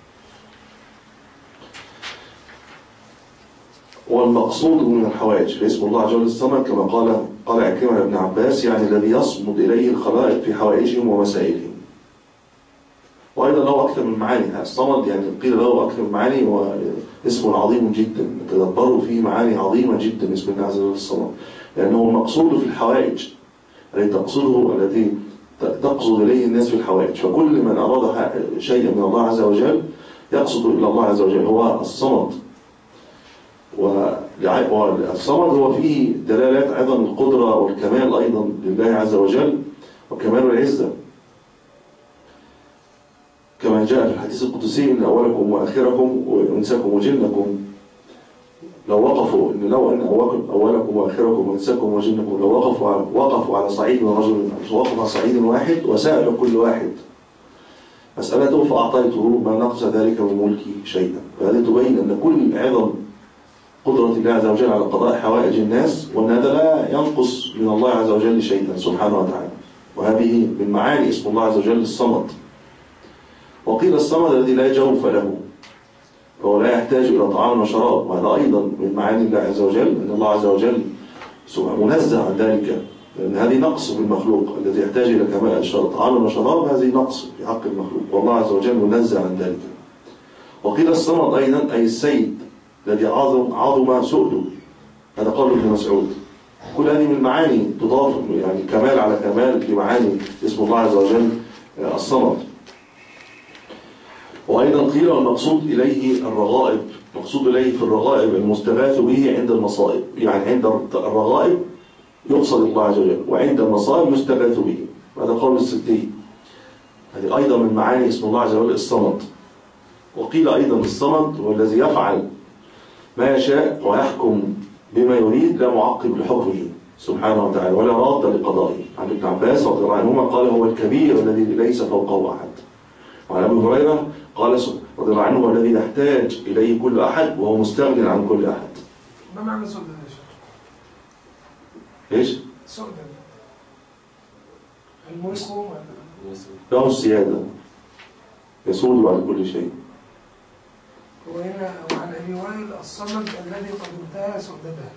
والمقصود من الحوائج، فاسم الله عز وجل الصمد كما قال قال عكرمة ابن عباس يعني الذي يصمد إليه الخلائق في حوائجهم ومسائلهم. وأيضا له أكثر من معاني. الصمد يعني قيل له أكثر من معاني، واسم عظيم جدا تدبروا فيه معاني عظيمة جدا اسم الله عز وجل الصمد، لأنه المقصود في الحوائج التي تقصده التي تقصد إليه الناس في الحوائج. فكل من أراد شيئا من الله عز وجل يقصد إلى الله عز وجل هو الصمد. والصمد هو فيه دلالات عظم القدرة والكمال أيضا لله عز وجل وكمال العزة، كما جاء في الحديث القدسي إن أولكم وآخركم وإنساكم وجنكم لو وقفوا إن لو أن أولكم وآخركم وإنساكم وجنكم لو وقفوا على وقفوا على صعيد ورجل وقفوا على صعيد واحد وسألوا كل واحد مسألته فأعطيته ما نقص ذلك من ملكي شيئا. فهذه تبين أن كل عظم قدرة الله عز وجل على قضاء حوائج الناس، وأن هذا لا ينقص من الله عز وجل شيئا سبحانه وتعالى. وهذه من معاني اسم الله عز وجل الصمد. وقيل الصمد الذي لا جوف له، فهو لا يحتاج إلى طعام وشراب، وهذا أيضا من معاني الله عز وجل، أن الله عز وجل منزه عن ذلك، لأن هذه نقص في المخلوق. الذي يحتاج إلى كمال طعام وشراب هذه نقص في حق المخلوق، والله عز وجل منزه عن ذلك. وقيل الصمد أيضا أي السيد الذي عظم عظم سؤله، هذا قول ابن مسعود. كل هذه من معاني تضاف، يعني كمال على كمال في معاني اسم الله عز وجل الصمد. وأيضا قيل المقصود إليه الرغائب، مقصود إليه في الرغائب المستغاث به عند المصائب، يعني عند الرغائب يقصد الله عز وجل، وعند المصائب يستغاث به. هذا قول السدي. هذه أيضا من معاني اسم الله عز وجل الصمد. وقيل أيضا الصمد هو الذي يفعل ما يشاء ويحكم بما يريد، لا معقب لحكمه سبحانه وتعالى ولا راد لقضائه. عن ابن عباس رضي الله عنهما قال هو الكبير الذي ليس فوقه أحد. وعن أبي هريرة قال رضي الله عنه هو الذي يحتاج إليه كل أحد وهو مستغن عن كل أحد. ما معنى سؤدد يا شيخ؟ إيش؟ سؤدد الملك له السيادة، يسود على كل شيء. وهنا وعن أبي وائل الصمد الذي قد انتهى سؤدده.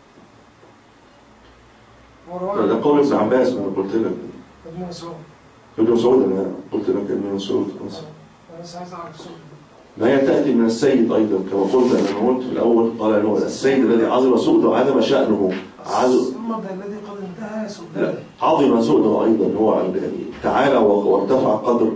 ده قول ابن عباس أنا قلت لك. ابن مسعود. ابن مسعود أنا قلت لك ابن مسعود. أنا بس عايز أعرف سؤدد. ما هي تأتي من السيد أيضا كما قلت أنا قلت في الأول، قال أنه السيد الذي عظم سؤده وعظم شأنه. الصمد الذي قد انتهى سؤدده. عظم سؤده أيضا، هو يعني تعالى وارتفع قدر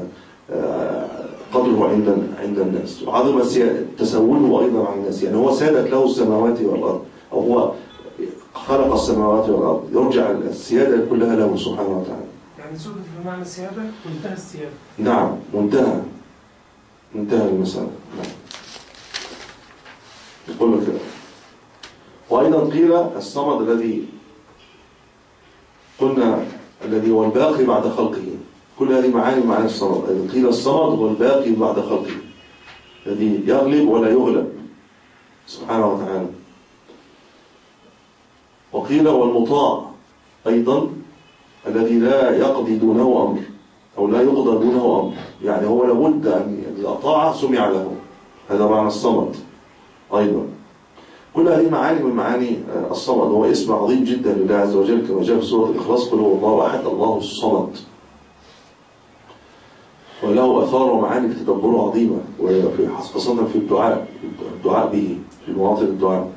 قدره عند عند الناس، وعظم تسوده أيضا عن الناس. يعني هو سادت له السماوات والأرض، أو هو خلق السماوات والأرض، يرجع السيادة كلها له سبحانه وتعالى. يعني سؤدد بمعنى السيادة منتهى السيادة. نعم منتهى انتهى المسألة. نعم. يقول لك كده. وأيضا قيل الصمد الذي قلنا الذي هو الباقي بعد خلقه. كل هذه معاني معاني الصمد. أيضا قيل الصمد هو الباقي بعد خلقه، الذي يغلب ولا يغلب سبحانه وتعالى. وقيل هو المطاع أيضا الذي لا يقضي دونه أمر، أو لا يقضى دونه أمر، يعني هو لابد أن إذا أطاع سمع له. هذا معنى الصمد أيضا. كل هذه معاني من معاني الصمد. هو اسم عظيم جدا لله عز وجل كما جاء في سورة الإخلاص قل هو الله أحد الله الصمد، وله أثار ومعاني في تدبره عظيمة، خاصة في الدعاء الدعاء به في مواطن الدعاء.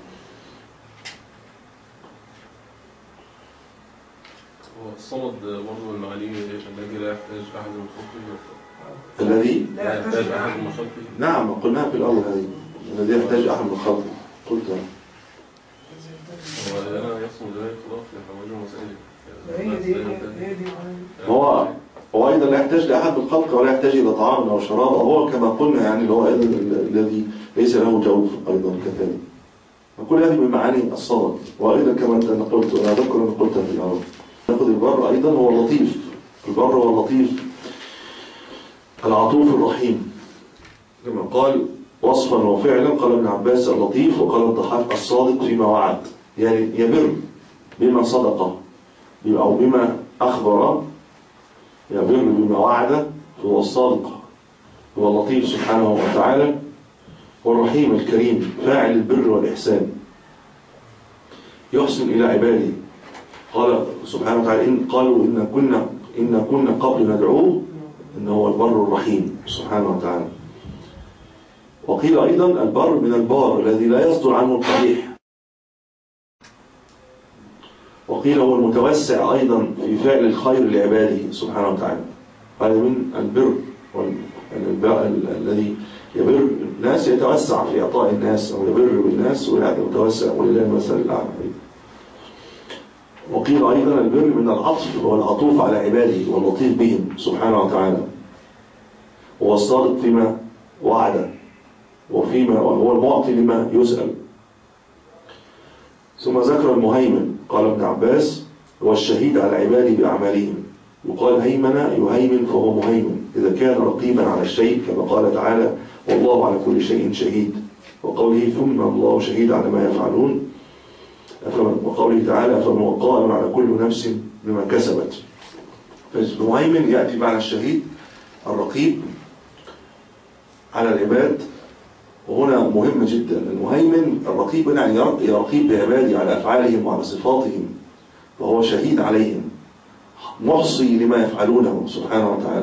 الصمد برضه من معانيه الذي لا يحتاج أحد من خلقه. الذي لا يحتاج أحد من خلقه. نعم قلناها في الأول هذه، الذي يحتاج أحد من خلقه. قلت هو أنا يصمد لا يخلق لحواجه مسائل. هي دي هي دي هو هو أيضا لا يحتاج لأحد من خلقه ولا يحتاج إلى طعام أو شراب، هو كما قلنا يعني اللي هو أيضا الذي ليس له جوف أيضا كذلك. وكل هذه من معاني الصمد. وأيضا كما أنت قلت وأنا أذكر أن قلتها في الأول، نأخذ البر أيضا هو اللطيف. البر هو اللطيف العطوف الرحيم كما قال وصفا وفعلا. قال ابن عباس اللطيف، وقال الضحاك الصادق فيما وعد، يعني يبر بما صدقه أو بما أخبر، يبر بما وعد، هو الصادق، هو اللطيف سبحانه وتعالى. والرحيم الكريم فاعل البر والإحسان، يحسن إلى عباده. قال سبحانه وتعالى إن قالوا إن كنا إن كنا قبل ندعوه إنه هو البر الرحيم سبحانه وتعالى. وقيل أيضا البر من البار الذي لا يصدر عنه القبيح. وقيل هو المتوسع أيضا في فعل الخير لعباده سبحانه وتعالى. هذا من البر، الذي يبر الناس يتوسع في إعطاء الناس، أو يبر بالناس ويعطي متوسع، ولله المثل الأعلى. وقيل أيضا البر من العطف، هو العطوف على عباده واللطيف بهم سبحانه وتعالى، هو الصادق فيما وعد، وفيما وهو المعطي لما يسأل. ثم ذكر المهيمن. قال ابن عباس هو الشهيد على عباده بأعمالهم. يقال هيمن يهيمن فهو مهيمن. إذا كان رقيبا على الشيء كما قال تعالى والله على كل شيء شهيد، وقوله ثم الله شهيد على ما يفعلون، وقوله تعالى فهو قائم على كل نفس بما كسبت. فالمهيمن يأتي معنى الشهيد الرقيب على العباد، وهنا مهم جدا. المهيمن الرقيب يعني يرقيب بعباده على أفعالهم وعلى صفاتهم، وهو شهيد عليهم محصي لما يفعلونه سبحانه وتعالى،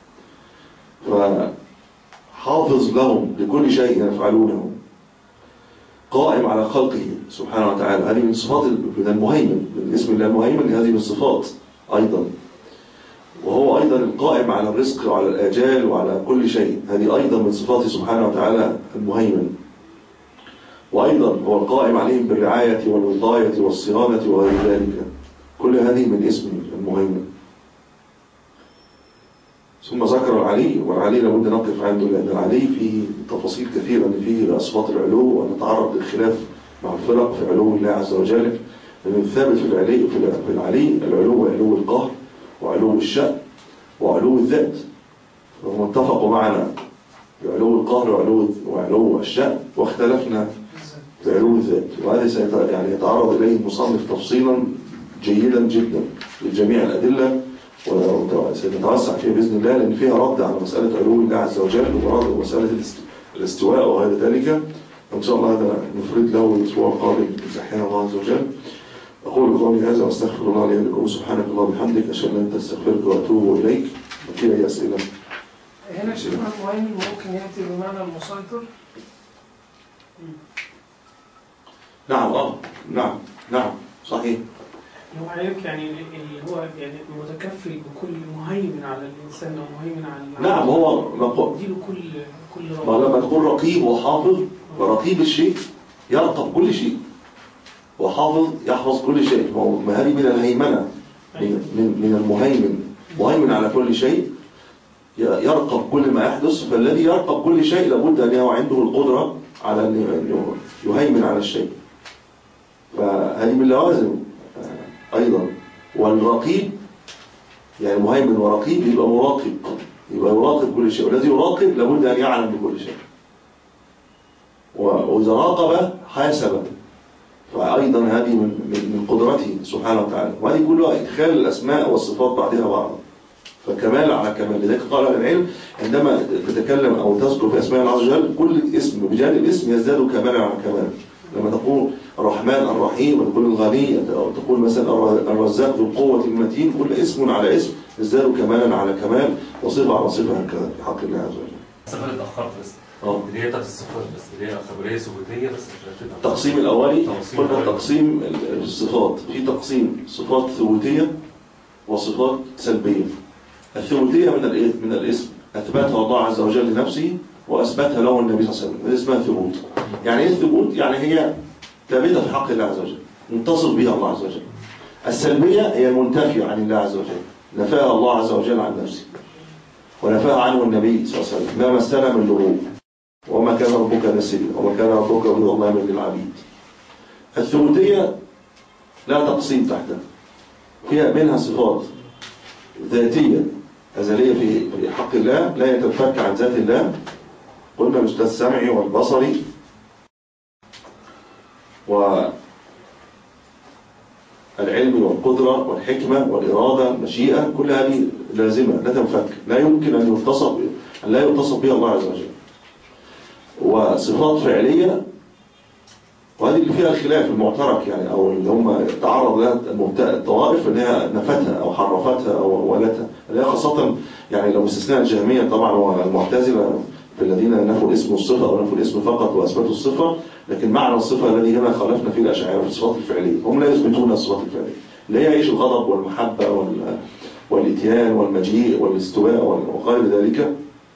فحافظ لهم لكل شيء يفعلونه، قائم على خلقه سبحانه وتعالى. هذه من صفات من المهيمن، من اسم الله المهيمن، هذه من صفات أيضا. وهو أيضا القائم على الرزق وعلى الآجال وعلى كل شيء، هذه أيضا من صفاته سبحانه وتعالى المهيمن. وأيضا هو القائم عليهم بالرعاية والوقاية والصيانة وغير ذلك، كل هذه من اسمه المهيمن. ثم ذكر العلي، والعلي لابد نقف عنده لأن العلي فيه تفاصيل كثيرة، أن فيه أصفات العلو، ونتعرض للخلاف مع الفرق في علو الله عز وجل. لأن الثابت في العلي في العلي العلو علو القهر وعلو الشأن وعلو الذات، وهم اتفقوا معنا بعلو القهر وعلو وعلو الشأن، واختلفنا بعلو الذات. وهذا يعني يتعرض إليه المصنف تفصيلا جيدا جدا لجميع الأدلة، وسنتوسع فيها بإذن الله، لأن فيها رد على مسألة علو الله عز وجل ورد مسألة الاستواء وغير ذلك. وإن شاء الله هذا نفرد له الأسبوع القادم إذا أحيانا الله عز وجل. أقول قولي هذا وأستغفر الله لي ولكم، سبحانك اللهم وبحمدك، أشهد أن لا إله إلا أنت، أستغفرك وأتوب إليك. وفي أي أسئلة؟ هنا شيخنا المهيمن ممكن يأتي بمعنى المسيطر؟ نعم اه نعم نعم صحيح. هو عليك يعني اللي هو يعني متكفل بكل مهيمن على الإنسان أو مهيمن على نعم هو نقول يديله كل كل ما لما تكون رقيب وحافظ، ورقيب الشيء يرقب كل شيء، وحافظ يحفظ كل شيء. ما هذه من الهيمنة، من, من المهيمن، مهيمن على كل شيء، يرقب كل ما يحدث. فالذي يرقب كل شيء لابد أن يكون عنده القدرة على أن يهيمن على الشيء. فهذه من لوازم أيضا. والرقيب يعني مهيمن ورقيب يبقى مراقب، يبقى يراقب كل شيء، والذي يراقب لابد أن يعلم بكل شيء. وإذا راقب حاسب، فأيضا هذه من من قدرته سبحانه وتعالى. وهذه كلها إدخال الأسماء والصفات بعضها بعض، فكمال على كمال. لذلك قال العلم عندما تتكلم أو تذكر في أسماء الله عز وجل كل اسم بجانب الاسم يزداد كمالا على كمال. لما تقول الرحمن الرحيم، وتقول الغني، أو تقول مثلا الرزاق ذو القوة المتين، كل اسم على اسم يزداد كمالا على كمال، وصفة على صفة، هكذا في حق الله عز وجل. الصفات اتأخرت بس اه اللي هي بتاعت الصفات بس، اللي هي خبرية ثبوتية بس. التقسيم الأولي قلنا تقسيم الصفات، في تقسيم صفات ثبوتية وصفات سلبية. الثبوتية من من الاسم أثبتها الله عز وجل لنفسه وأثبتها له النبي صلى الله عليه وسلم، هذا اسمها ثبوت. يعني ايه الثبوت؟ يعني هي ثابتة في حق الله عز وجل، منتصف بها الله عز وجل. السلبية هي المنتفية عن الله عز وجل، نفاها الله عز وجل عن نفسه، ونفاها عنه النبي صلى الله عليه وسلم، ما مسنا من لغوب، وما كان ربك نسيا، وما كان ربك بظلام للعبيد. الثبوتية لا تقسيم تحتها، فيها منها صفات ذاتية أزلية في حق الله لا يتفك عن ذات الله، قلنا مثل السمع والبصر والعلم والقدرة والحكمة والإرادة والمشيئة، كل هذه لازمة لا تنفك، لا يمكن أن يتصف أن لا يتصف بها الله عز وجل. وصفات فعلية، وهذه اللي فيها الخلاف المعترك يعني، أو اللي هم تعرض لها الطوائف أنها نفتها أو حرفتها أو ولتها، اللي هي خاصة يعني لو استثناء الجهمية طبعا والمعتزلة في الذين نفوا الاسم والصفة أو نفوا الاسم فقط وأثبتوا الصفة، لكن معنى الصفة الذي هنا خالفنا فيه الأشاعرة في الصفات الفعلية، هم لا يثبتون الصفات الفعلية اللي هي يعيش الغضب والمحبة وال... والإتيان والمجيء والاستواء وغير ذلك.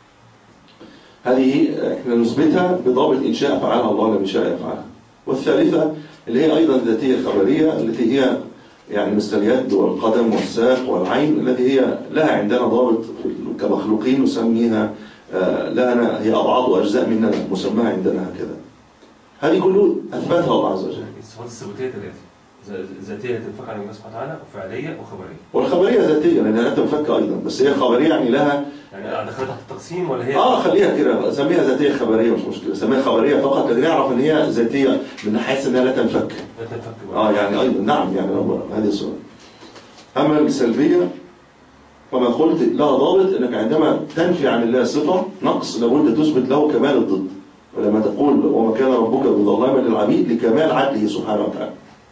هذه احنا نثبتها بضابط إن شاء فعلها الله لم يشاء يفعلها. والثالثة اللي هي أيضا الذاتية الخبرية، التي هي يعني مثل اليد والقدم والساق والعين، التي هي لها عندنا ضابط كمخلوقين نسميها لها، هي أبعض أجزاء مننا مسماها عندنا هكذا. هذه كله أثبتها الله عز وجل. الصفات الثبوتية ثلاثة. ذاتيه تنفك عن الله سبحانه وتعالى، وفعليه وخبريه. والخبريه ذاتيه لانها لا تنفك ايضا، بس هي خبريه يعني لها يعني دخلت تحت التقسيم ولا هي؟ اه خليها كده، سميها ذاتيه خبريه مش مشكله، سميها خبريه فقط، لكن نعرف ان هي ذاتيه من حيث انها لا تنفك. لا تنفك. اه يعني ايضا نعم يعني هذه الصوره. اما السلبيه كما قلت لها ضابط، انك عندما تنفي عن الله صفه نقص لابد تثبت له كمال الضد. ولما تقول وما كان ربك بظلام للعبيد لكمال عدله سبحانه وتعالى،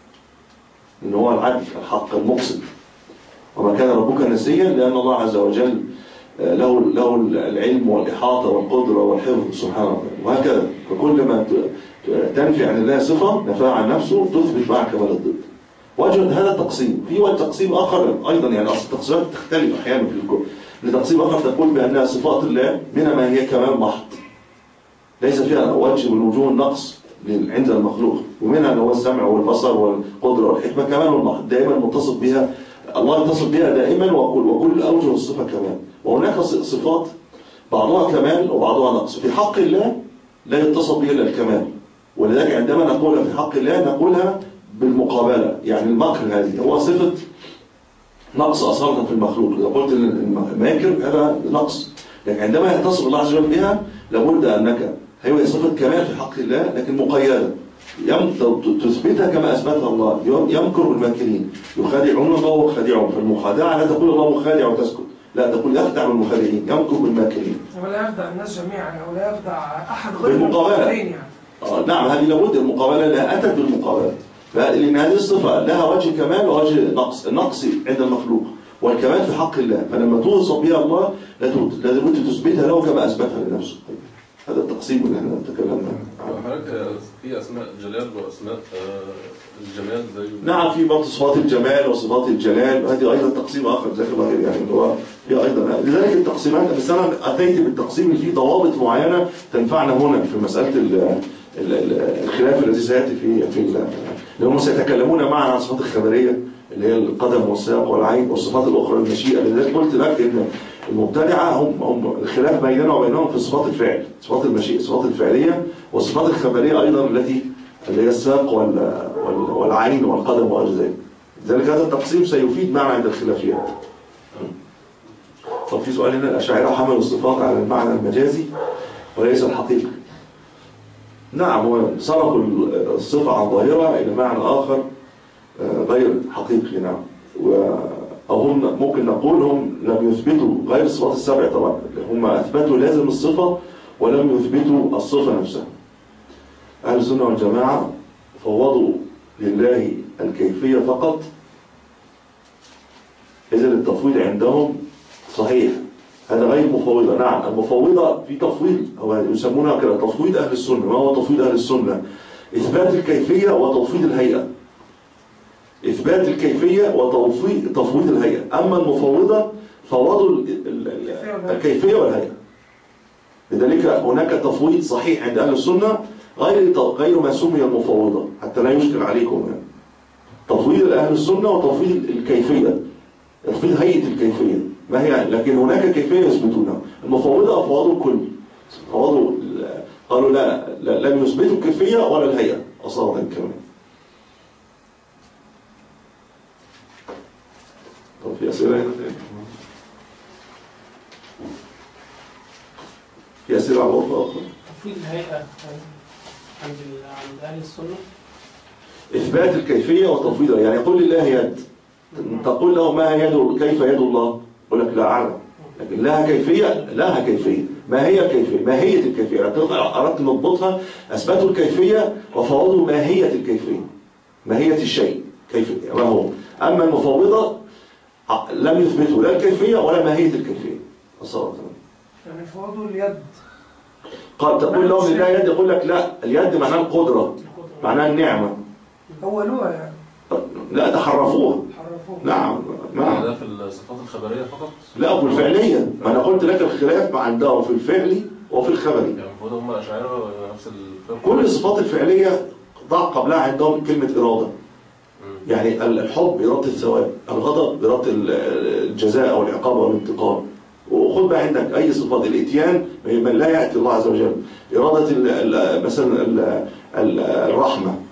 ان هو العدل الحق المقسط. وما كان ربك نسيا لان الله عز وجل له له العلم والاحاطه والقدره والحفظ سبحانه وتعالى، وهكذا. فكل ما تنفي عن الله صفه نفاها عن نفسه تثبت معها كمال الضد. وجه هذا التقسيم. في وجه تقسيم اخر ايضا، يعني اصل التقسيمات تختلف احيانا في الكون. لتقسيم اخر تقول بانها صفات الله منها ما هي كمال محض ليس فيها وجه من وجوه النقص عند المخلوق، ومنها هو السمع والبصر والقدره والحكمه كمال محض دائما متصف بها الله، يتصف بها دائما وكل وكل اوجه الصفه كمال. وهناك صفات بعضها كمال وبعضها نقص. في حق الله لا يتصف بها الا الكمال، ولذلك عندما نقولها في حق الله نقولها بالمقابله. يعني المكر هذه هو صفه نقص اصالة في المخلوق، اذا قلت الماكر هذا نقص، لكن عندما يتصف الله عز وجل بها لابد انك هي صفه كمال في حق الله لكن مقيده، تثبتها كما اثبتها الله. يمكر بالماكرين يخادعون الله وخادعهم، فالمخادعه لا تقول الله مخادع وتسكت، لا تقول يخدع بالمخادعين، يمكر بالماكرين. ولا يخدع الناس جميعا او لا يخدع احد غير بالمقابله يعني. آه نعم هذه لابد المقابله، لا اتت بالمقابله، لان هذه الصفه لها وجه كمال ووجه نقص. النقص عند المخلوق والكمال في حق الله، فلما توصف بها الله لابد تثبتها له كما اثبتها لنفسه. هذا التقسيم اللي احنا تكلمنا عنه. حضرتك في اسماء جلال واسماء الجمال زي نعم، في برضه صفات الجمال وصفات الجلال، وهذه ايضا تقسيم اخر زي ما غير يعني اللي هو في ايضا. لذلك التقسيمات، بس انا اتيت بالتقسيم اللي فيه ضوابط معينه تنفعنا هنا في مساله الخلاف الذي سياتي في في اللي هم سيتكلمون معنا عن الصفات الخبريه اللي هي القدم والساق والعين والصفات الاخرى المشيئه. لذلك قلت لك ان المبتدعه هم هم الخلاف بيننا وبينهم في صفات الفعل، صفات المشيئه، الصفات الفعليه، والصفات الخبريه ايضا التي اللي هي الساق والعين والقدم وغير ذلك. لذلك هذا التقسيم سيفيد معنا عند الخلافيات. طب في سؤال هنا، الاشاعره حملوا الصفات على المعنى المجازي وليس الحقيقي. نعم، وصرفوا الصفه عن ظاهرها الى معنى اخر غير حقيقي. نعم، أو هم ممكن نقول هم لم يثبتوا غير الصفات السبع طبعا، هم أثبتوا لازم الصفة ولم يثبتوا الصفة نفسها. أهل السنة والجماعة فوضوا لله الكيفية فقط، إذا التفويض عندهم صحيح. هذا غير مفوضة. نعم، المفوضة في تفويض أو يسمونها كده تفويض أهل السنة. ما هو تفويض أهل السنة؟ إثبات الكيفية وتفويض الهيئة. إثبات الكيفية وتفويض تفويض الهيئة. أما المفوضة فوضوا الكيفية والهيئة. لذلك هناك تفويض صحيح عند أهل السنة غير غير ما سمي المفوضة، حتى لا يشكل عليكم يعني. تفويض أهل السنة وتفويض الكيفية، تفويض هيئة الكيفية ما هي، لكن هناك كيفية يثبتونها. المفوضة أفوضوا الكل، فوضوا قالوا لا, لا لم يثبتوا الكيفية ولا الهيئة أصلا كمان. طب في أسئلة هنا تاني؟ في أسئلة على الغرفة أخرى؟ تفويض الهيئة عند عند أهل السنة إثبات الكيفية وتفويضها. يعني يقول لله يد، تقول له ما يد، كيف يد الله؟ يقول لك لا أعلم، لكن لها كيفية، لها كيفية. ما هي الكيفية؟ ماهية الكيفية. أردت نضبطها، أثبتوا الكيفية وفوضوا ماهية الكيفية، ماهية الشيء كيفية ما هو. أما المفوضة لم يثبتوا لا الكيفية ولا ماهية الكيفية أصلا. يعني فوضوا اليد. قال تقول لهم لله يد، يقول لك لا، اليد معناها القدرة، معناها النعمة. أولوها يعني. لا، تحرفوها. حرفوها. نعم نعم. ده في الصفات الخبرية فقط؟ لا، في الفعلية. ما أنا قلت لك الخلاف عندهم في الفعلي وفي الخبري. يعني المفروض هم أشاعرة نفس الفرق. كل الصفات الفعلية ضع قبلها عندهم كلمة إرادة. يعني الحب إرادة الثواب، الغضب إرادة الجزاء أو العقاب أو الانتقام. وخذ بقى عندك أي صفات. الإتيان من لا يأتي الله عز وجل، إرادة مثلا الرحمة،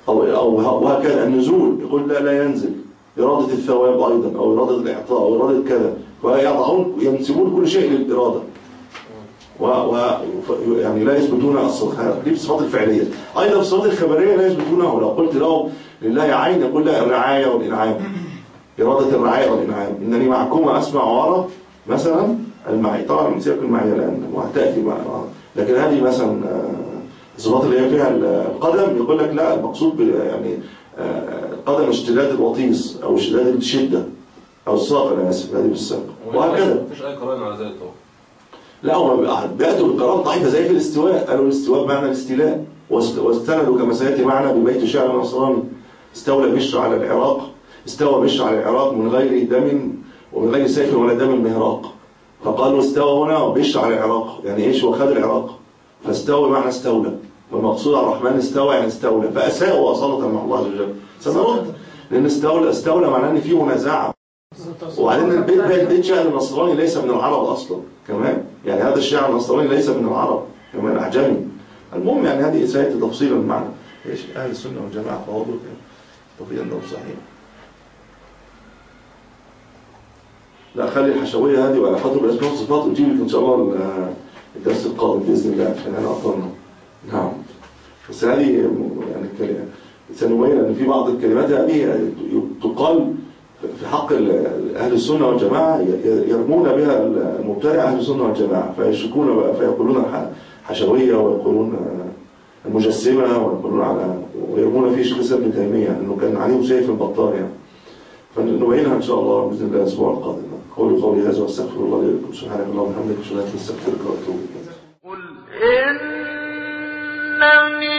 أو أو وهكذا النزول يقول لا لا ينزل، إرادة الثواب أيضا أو إرادة الإعطاء أو إرادة كذا، ويضعون ينسبون كل شيء للإرادة و, و يعني لا يثبتون الصفات دي بالصفات الفعلية. أيضا في الصفات الخبرية لا يثبتونها، ولو قلت لهم لله عين يقول لا الرعاية والإنعام، إرادة الرعاية والإنعام، إنني معكما أسمع وأرى مثلا المعي، طبعا من سياق المعية الآن وهتأتي معنا، لكن هذه مثلا الصفات اللي هي فيها القدم يقول لك لا المقصود يعني قدم اشتداد الوطيس أو اشتداد الشدة أو الساق، أنا آسف هذه بالساق وهكذا. مفيش أي قرائن على ذلك طبعا. لا هم بيأتوا بالقرائن ضعيفة زي في الاستواء، قالوا الاستواء بمعنى الاستيلاء، واستندوا كما سيأتي معنا ببيت شعر نصراني، استولى بشر على العراق، استوى بشر على العراق من غير دم ومن غير سيف ولا دم مهراق، فقالوا استوى هنا بشر على العراق يعني ايش؟ وخد العراق، فاستوى معنى استولى، والمقصود على الرحمن استوى يعني استولى، فأساءوا وأصالة مع الله عز وجل سنرد، لأن استولى استولى معناه ان في منازعة. وبعدين البيت بيت شعر النصراني ليس من العرب أصلا كمان، يعني هذا الشعر النصراني ليس من العرب كمان أعجمي. المهم يعني هذه سيأتي تفصيلا معنا. ايش أهل السنة والجماعة فواضل طبيعا أنه صحيح. لا خلي الحشوية هذه وعلى خاطر الأسماء والصفات وتجيب لك إن شاء الله الدرس القادم بإذن الله عشان أنا أطلنا. نعم. بس هذه يعني كلمة سنبين أن في بعض الكلمات هذه تقال في حق أهل السنة والجماعة يرمون بها المبتدع أهل السنة والجماعة فيشكون فيقولون حشوية ويقولون المجسمة ويقولون على ويرمون فيه شيخ الإسلام ابن تيمية أنه كان عليه سيف البطار يعني. فنبينها إن شاء الله بإذن الله الأسبوع القادم. قولي قولي هذا واستغفر الله لي ولكم سبحانك اللهم وبحمدك أشهد أن لا إله إلا أنت أستغفرك وأتوب إليك. قل إنني